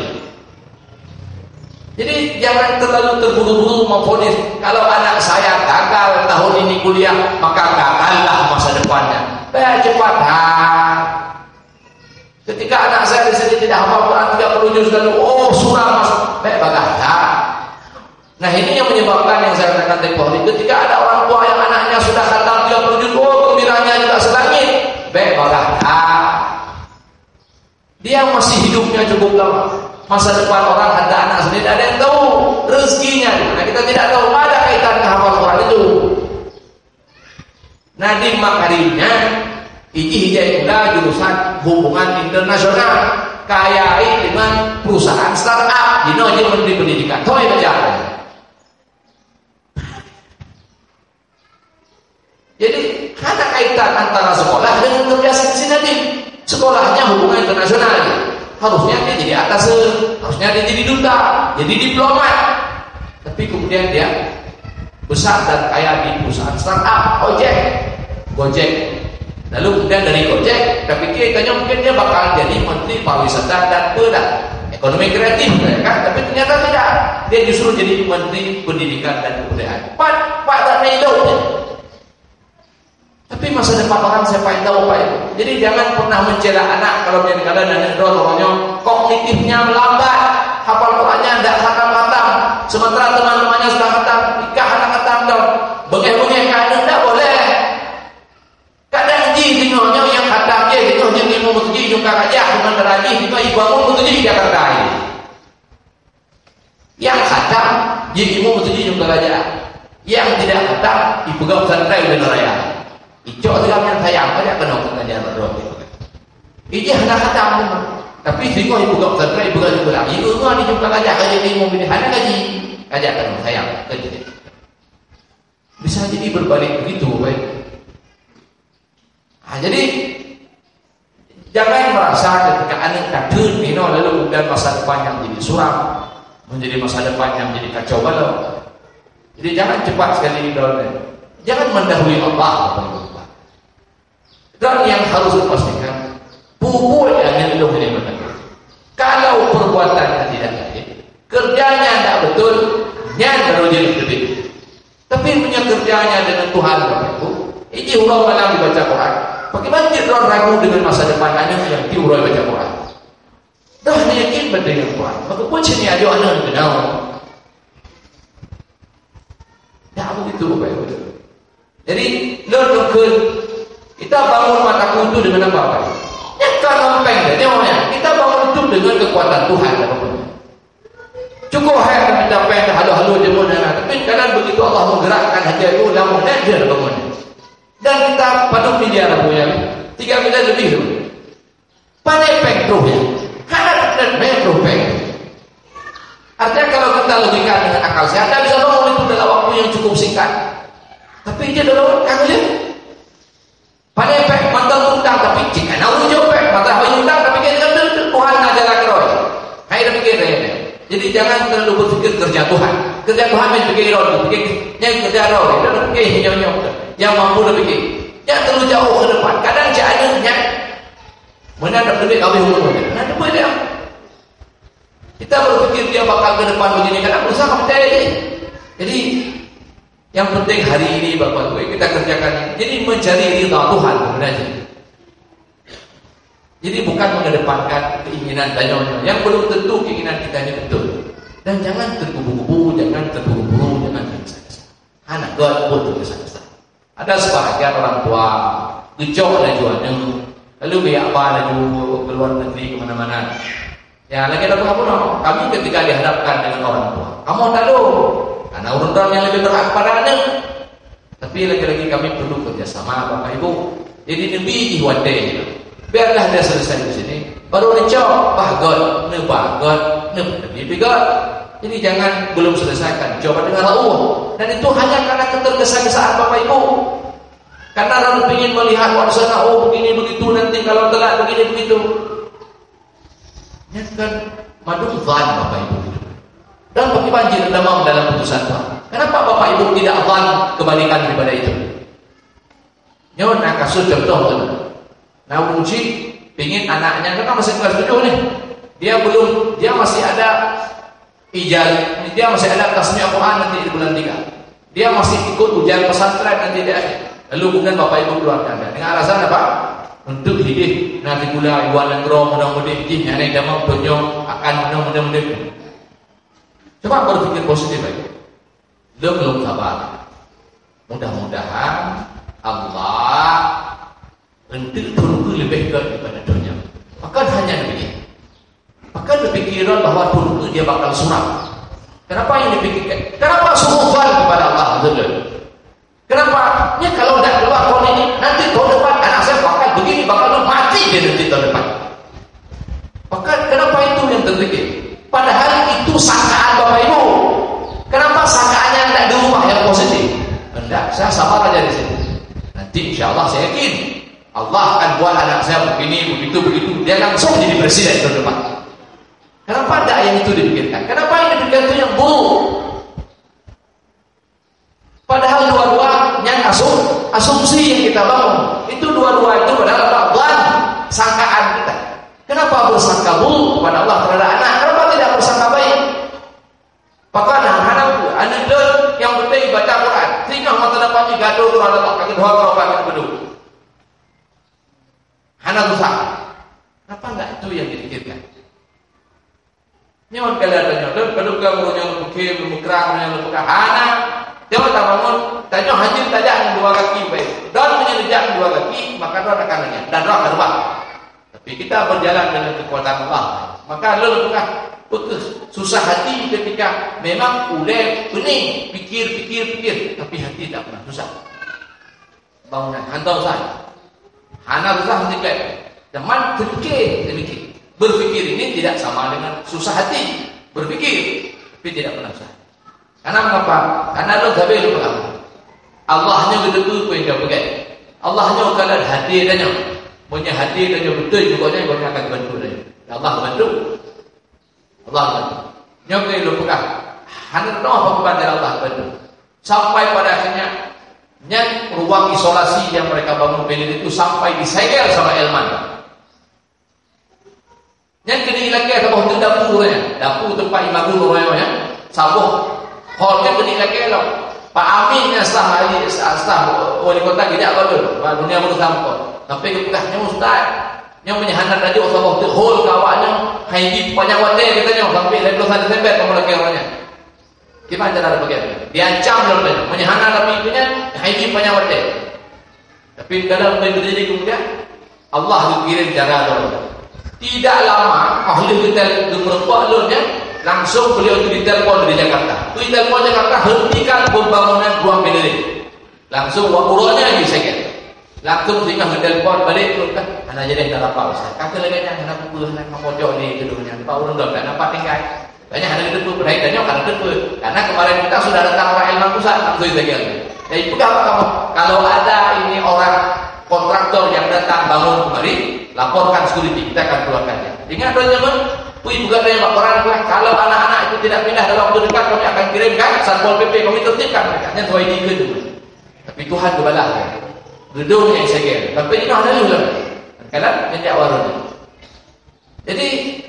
Jadi jangan terlalu terburu-buru memfonis kalau anak saya gagal tahun ini kuliah maka gagallah masa depannya. Baik cepat ha. Ketika anak saya di sini tidak hafal Quran tiga puluh juz dan oh surah masuk baik bagai ha. Nah ini yang menyebabkan yang saya katakan tadi ketika ada orang tua yang anaknya sudah khatam tiga puluh juz oh gembiranya juga selangit baik bagai ha. Dia masih hidupnya cukup lama. Masa depan orang ada anak sendiri ada yang tahu rezekinya. Nah kita tidak tahu ada kaitan hafal Quran itu. Nadiem Makarimnya iki hijai pula jurusan hubungan internasional kayai dengan perusahaan startup di noji menteri pendidikan. Toy baca. Jadi ada kaitan antara sekolah dengan kerja si Nadiem. Sekolahnya hubungan internasional harusnya dia jadi atas, harusnya dia jadi duta, jadi diplomat. Tapi kemudian dia besar dan kaya di perusahaan startup Gojek, Gojek. Lalu kemudian dari Gojek, tapi kayaknya mungkin dia bakal jadi menteri pariwisata dan ekonomi kreatif, kan? Tapi ternyata tidak. dia justru jadi Menteri Pendidikan dan Kebudayaan. Pak, Pak tak naik daunnya. Tapi masa depan orang siapa yang tahu Pak itu. Jadi jangan pernah mencela anak kalau dia kadang dan orangnya kognitifnya melambat, hafal Qurannya tidak khatam-khatam, sementara teman-temannya sudah khatam, nikah anak khatam dong. Bengeh-bengeh kadang tidak boleh. Kadang ji tengoknya yang khatam dia gitu hanya lima puluh tujuh juga aja dengan teraji itu ibu puluh tujuh dia kata yang khatam ji lima puluh tujuh juga aja. Yang tidak khatam dipegang pesantren di raya. Ijo dalam yang sayang aja kena pengajian berdoa itu. Iji hendak khatam memang. Tapi sehingga ibu gak pesantren ibu gak juga lagi. Ibu gak dijumpa aja kaji lima puluh hana kaji. Aja kena sayang kaji. Bisa jadi berbalik begitu baik. Nah, jadi jangan merasa ketika anak kadun mino lalu kemudian masa depan yang jadi suram, menjadi masa depan yang jadi kacau balau. Jadi jangan cepat sekali daunnya. Jangan mendahului Allah. Dan yang harus dipastikan pupuk yang itu ini benar. Kalau perbuatannya tidak baik, kerjanya tidak betul, yang baru jadi lebih. Tapi punya kerjanya dengan Tuhan Bapak Ibu. Ini urau malam dibaca Quran. Bagaimana dia orang ragu dengan masa depan anak yang diurau baca Quran? Dah yakin dengan Quran. Maka pun sini ada anak yang kenal. Tak begitu Bapak Ibu. Jadi lelukun kita bangun mataku itu dengan apa? Nyakar lempeng dia namanya. Kita bangun itu dengan kekuatan Tuhan. Cukup hai kita pengen halu-halu je pun. Tapi kadang begitu Allah menggerakkan hati itu lama najar bangun. Dan kita padu miliar punya tiga miliar lebih tu. Pandai peng tu ya. Hadap dan metro peng. Artinya kalau kita logika dengan akal sehat, kita bisa bangun itu dalam waktu yang cukup singkat. Tapi dia dalam waktu dia. Pandai peng mantan utang tapi jika nak ujung peng mata bayi utang tapi kita kan Tuhan ajar keroi. Hai dah fikir dia. Jadi jangan terlalu berfikir kerja Tuhan. Kerja Tuhan yang fikir roh, fikir yang kerja roh, dia dah fikir nyonyok. Yang mampu dah fikir. Jangan terlalu jauh ke depan. Kadang caranya nyak mana ada duit habis umur dia. Mana duit dia? Kita berfikir dia bakal ke depan begini, kadang berusaha percaya dia. Jadi yang penting hari ini Bapak Ibu kita kerjakan ini. Jadi mencari ridha Tuhan sebenarnya. Jadi bukan mengedepankan keinginan dan nyonya. Yang belum tentu keinginan kita ini betul. Dan jangan terkubu-kubu, jangan terburu-buru, jangan tergesa-gesa. Anak God pun tergesa-gesa. Ada sebahagian orang tua gejok dan jualnya, lalu biar apa laju ke luar negeri kemana-mana. Ya lagi ada apa no? Kami ketika dihadapkan dengan orang tua, kamu tahu, karena orang yang lebih berhak pada anak. Tapi lagi-lagi kami perlu kerjasama Bapak Ibu. Jadi nabi ihwate. Biarlah dia selesai di sini. Baru dicok, bahgot, nebahgot, nebahgot. Jadi jangan belum selesaikan. Coba dengan Allah. Dan itu hanya karena ketergesa-gesaan Bapak Ibu. Karena orang ingin melihat warisan, oh begini begitu nanti kalau telat begini begitu. Ini kan madung zan Bapak Ibu. Dan bagi banjir damam dalam putusan Tuhan. Kenapa Bapak Ibu tidak zan kebalikan daripada itu? Nyon nak kasus contoh tu. Nah, Uji ingin anaknya kan masih kelas tujuh nih. Dia belum, dia masih ada ijazah, dia masih ada tasmiyah Quran nanti di bulan tiga. Dia masih ikut ujian pesantren nanti di akhir. Lalu kemudian Bapak Ibu keluarkan dengan alasan apa? Untuk hidup nanti pula ibu negro mudah-mudahan ini yang ada damam tunjuk akan mudah-mudahan. Coba berpikir positif aja. Lo belum sabar. Mudah-mudahan Allah untuk turun lebih daripada dunia. Maka hanya demikian. Maka berpikiran bahwa turun dia bakal suram. Kenapa yang dipikirkan? Kenapa suhufan kepada Allah? Kenapa? Ya kalau tidak keluar tahun ini, nanti tahun depan anak saya bakal begini, bakal mati dia nanti tahun depan. Maka kenapa itu yang terpikir? Padahal itu sangkaan Bapak Ibu. Kenapa sangkaannya tidak diubah yang positif? Tidak, saya sabar aja di sini. Nanti insya Allah saya yakin Allah akan buat anak saya begini, begitu, begitu. Dia langsung jadi presiden tahun depan. Kenapa tidak yang itu dipikirkan? Kenapa yang dipikirkan itu yang buruk? Padahal dua-dua yang asum, asumsi yang kita bangun itu dua-dua itu adalah babban sangkaan kita. Kenapa bersangka buruk kepada Allah terhadap anak? Kenapa tidak bersangka baik? Pakana hana tu, ane don yang betul baca Quran. Sehingga mata dapat gaduh tu Allah tak kaki dua kau pakai bedu. Hana rusak. Apa enggak itu yang dipikirkan? Nyawa kala tanya, don kalau kamu yang pakai bermukrang yang pakai hana, dia tak bangun, tanya hajir tajak dua kaki baik. Don menyejak dua kaki, maka don akan nanya dan roh terbang. Tapi kita berjalan dengan kekuatan Allah. Maka lalu bukan putus susah hati ketika memang udah pening pikir pikir pikir tapi hati tak pernah susah. Bangunan hantar saya hana susah sedikit teman fikir fikir berfikir ini tidak sama dengan susah hati berfikir tapi tidak pernah susah. Karena mengapa? Karena lo sabar lo paham Allahnya betul-betul yang dia pegang. Allahnya kalau hadir dan punya hadir dan betul juga nya dia akan bantu dia. Allah bantu. Allah bantu. Nyok dia lupa. Hanya doa kepada Allah bantu. Sampai pada akhirnya yang ruang isolasi yang mereka bangun pendek itu sampai disegel sama Elman. Yang kini lagi ada bahawa dapurnya, dapur tempat imagun orangnya, sabuh. Holnya kini lagi lo. Pak Amin yang sah hari sah wali kota tidak bagus. Pak dunia baru sampai. Tapi kepekahnya Ustaz. Yang menyahankan tadi Allah waktu hol kawannya haji banyak wate katanya sampai lepas Desember kamu lagi orangnya. Gimana cara bagaimana? Diancam dalam itu menyahankan tapi punya haji banyak wate. Tapi dalam berdiri kemudian Allah kirim cara dulu. Tidak lama ahli hotel berempat lurnya langsung beliau itu ditelepon dari Jakarta. Itu ditelepon Jakarta hentikan pembangunan ruang pendiri. Langsung urutnya lagi saya. Langsung sehingga menelpon balik tu kan anak jadi tak apa Ustaz. Kata lagi yang nak pun nak pojok di gedungnya. Pak urang dah tak nampak tinggal. Banyak ada itu pun berkaitannya karena itu. Karena kemarin kita sudah datang orang ilmu pusat langsung saja. Jadi sudah apa kamu? Kalau ada ini orang kontraktor yang datang bangun kemari, laporkan security, kita akan keluarkannya. Ingat teman-teman, pui juga ada yang laporan kalau anak-anak itu tidak pindah dalam waktu dekat kami akan kirimkan Satpol P P kami tertibkan mereka. Hanya tuai di gedung. Tapi Tuhan kebalah. Gedung yang segel. Tapi ini ada juga. Kadang menjak warna. Jadi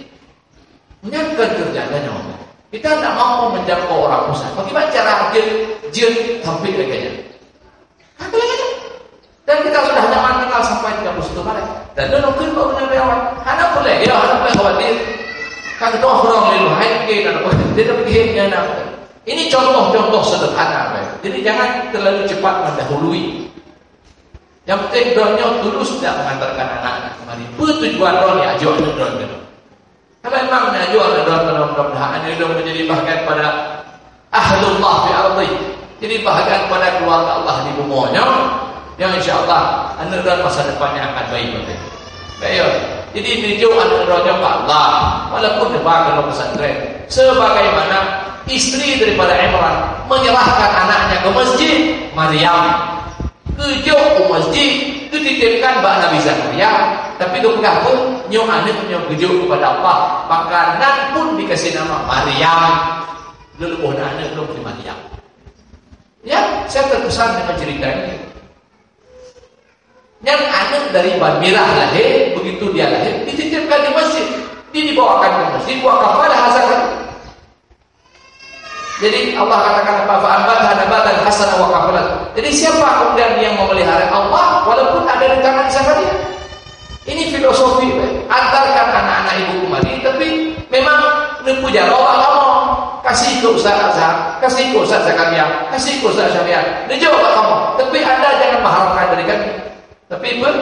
menyangka kerjanya. Kita tidak mampu menjangkau orang pusat. Bagaimana cara dia jin tampil lagi? Tampil lagi. Dan kita sudah nyaman kenal sampai tiga puluh satu Maret. Dan dia mungkin baru nyampe awal. Anak boleh, ya anak boleh khawatir. Kan itu orang lain lain kita nak tidak begini nak. Ini contoh-contoh sederhana. Jadi jangan terlalu cepat mendahului. Yang penting drone-nya tulus tidak mengantarkan anak-anak kemari. Tujuan drone ya, ajuan drone itu. Kalau memang ajuan drone mudah-mudahan ini sudah menjadi bahagian pada ahlullah fi ardi. Jadi bahagian pada keluarga Allah di bumanya. Yang insya-Allah anak drone masa depannya akan baik betul. Baik. Jadi menuju anak drone-nya ke Allah. Walaupun depan kalau pesantren. Sebagaimana istri daripada Imran menyerahkan anaknya ke masjid Maryam. Kejauh ke masjid, dititipkan Mbak Nabi Zakaria. Tapi itu enggak pun, nyok anak nyok kejauh kepada Allah. Makanan pun dikasih nama Maryam. Lalu oh anak belum di Maryam. Ya, saya terkesan dengan cerita ini. Yang anak dari Banmirah lahir, begitu dia lahir, dititipkan di masjid. Dia dibawakan ke masjid, buat kafalah hasanah. Jadi Allah katakan apa? Fa'ambatha nabatan hasanah wa kafalat. Jadi siapa kemudian yang memelihara Allah walaupun ada di tangan siapa dia? Ini filosofi. Antarkan anak-anak ibu kemari, tapi memang puja Allah kamu kasih ke Ustaz Azhar, kasih ke Ustaz Zakaria, kasih ke Ustaz Syafiat. Dia jawab kamu. Tapi anda jangan mengharapkan dari kami. Tapi pun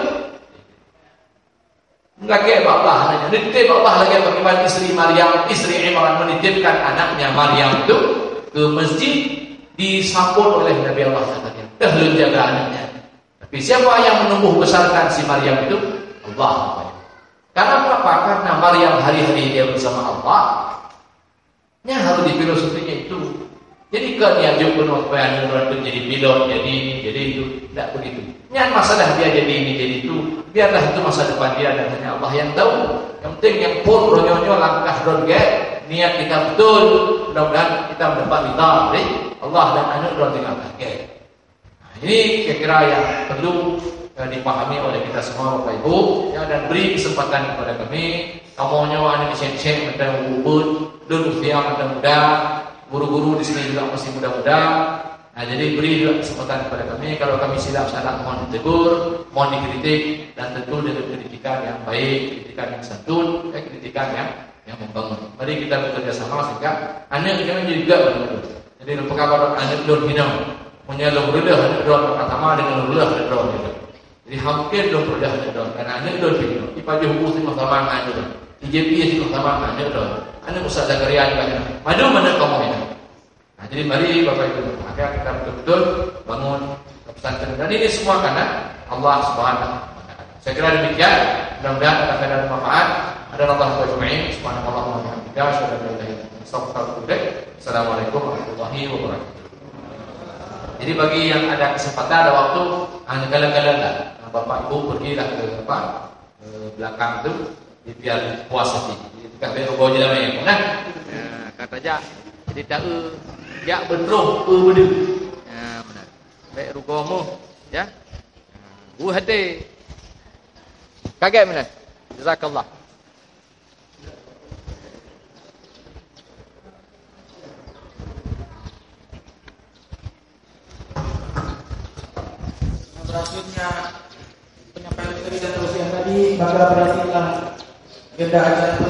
lagi Allah hanya nitip Allah lagi bagaimana istri Maryam, istri Imran menitipkan anaknya Maryam itu ke masjid disambut oleh Nabi Allah Zakaria. Dah lu jaga anaknya. Tapi siapa yang menumbuh besarkan si Maryam itu? Allah. Karena apa? Karena Maryam hari-hari dia bersama Allah. Nya harus di filosofinya itu. Jadi kan yang jauh supaya anak itu jadi pilot, jadi ini, jadi itu, tidak begitu. Nya masalah dia jadi ini, jadi itu. Biarlah itu masa depan dia dan hanya Allah yang tahu. Yang penting yang pun ronyo-ronyo langkah dronge, niat kita betul. Mudah-mudahan kita mendapat ridha dari Allah dan anak dron tinggal pakai. Nah, ini kira-kira yang perlu uh, dipahami oleh kita semua Bapak Ibu. Ya, dan beri kesempatan kepada kami. Kamu nyawa anak sen-sen macam ubud, dulu usia macam muda. guru-guru di sini juga masih muda-muda. Nah, jadi beri juga kesempatan kepada kami. Kalau kami silap salah, mohon ditegur, mohon dikritik, dan tentu dengan kritikan yang baik, kritikan yang santun, eh, kritikan yang yang membangun. Mari kita bekerja sama sehingga anak kami juga benar. Jadi lupa kalau anak don minum, punya lo berudah anak don pertama dengan berudah anak don. Jadi hampir lo berudah anak don, karena anak don minum. Ipa juhu sih sama anak don, T J P sih sama anak don. Anak Ustaz Zakaria juga. Madu mana kamu ini? Nah, jadi mari Bapak Ibu, maka kita betul-betul bangun pesantren. Dan ini semua karena Allah Subhanahu wa taala. Saya kira demikian. Mudah-mudahan akan ada manfaat. Ada Allah Subhanahu wa taala. Assalamualaikum warahmatullahi wabarakatuh. Jadi bagi yang ada kesempatan, ada waktu, hanya kala-kala lah. Bapak Ibu pergilah ke apa? Ke belakang itu, biar puas hati. Jadi kita bawa jalan yang mana? Kata aja. Jadi tak ya benroh ke benda. Ya benar. Baik rugomu ya. Bu hati. Kaget benar. Jazakallah. Berakhirnya penyampaian dari dan terus yang tadi, maka berakhirlah agenda acara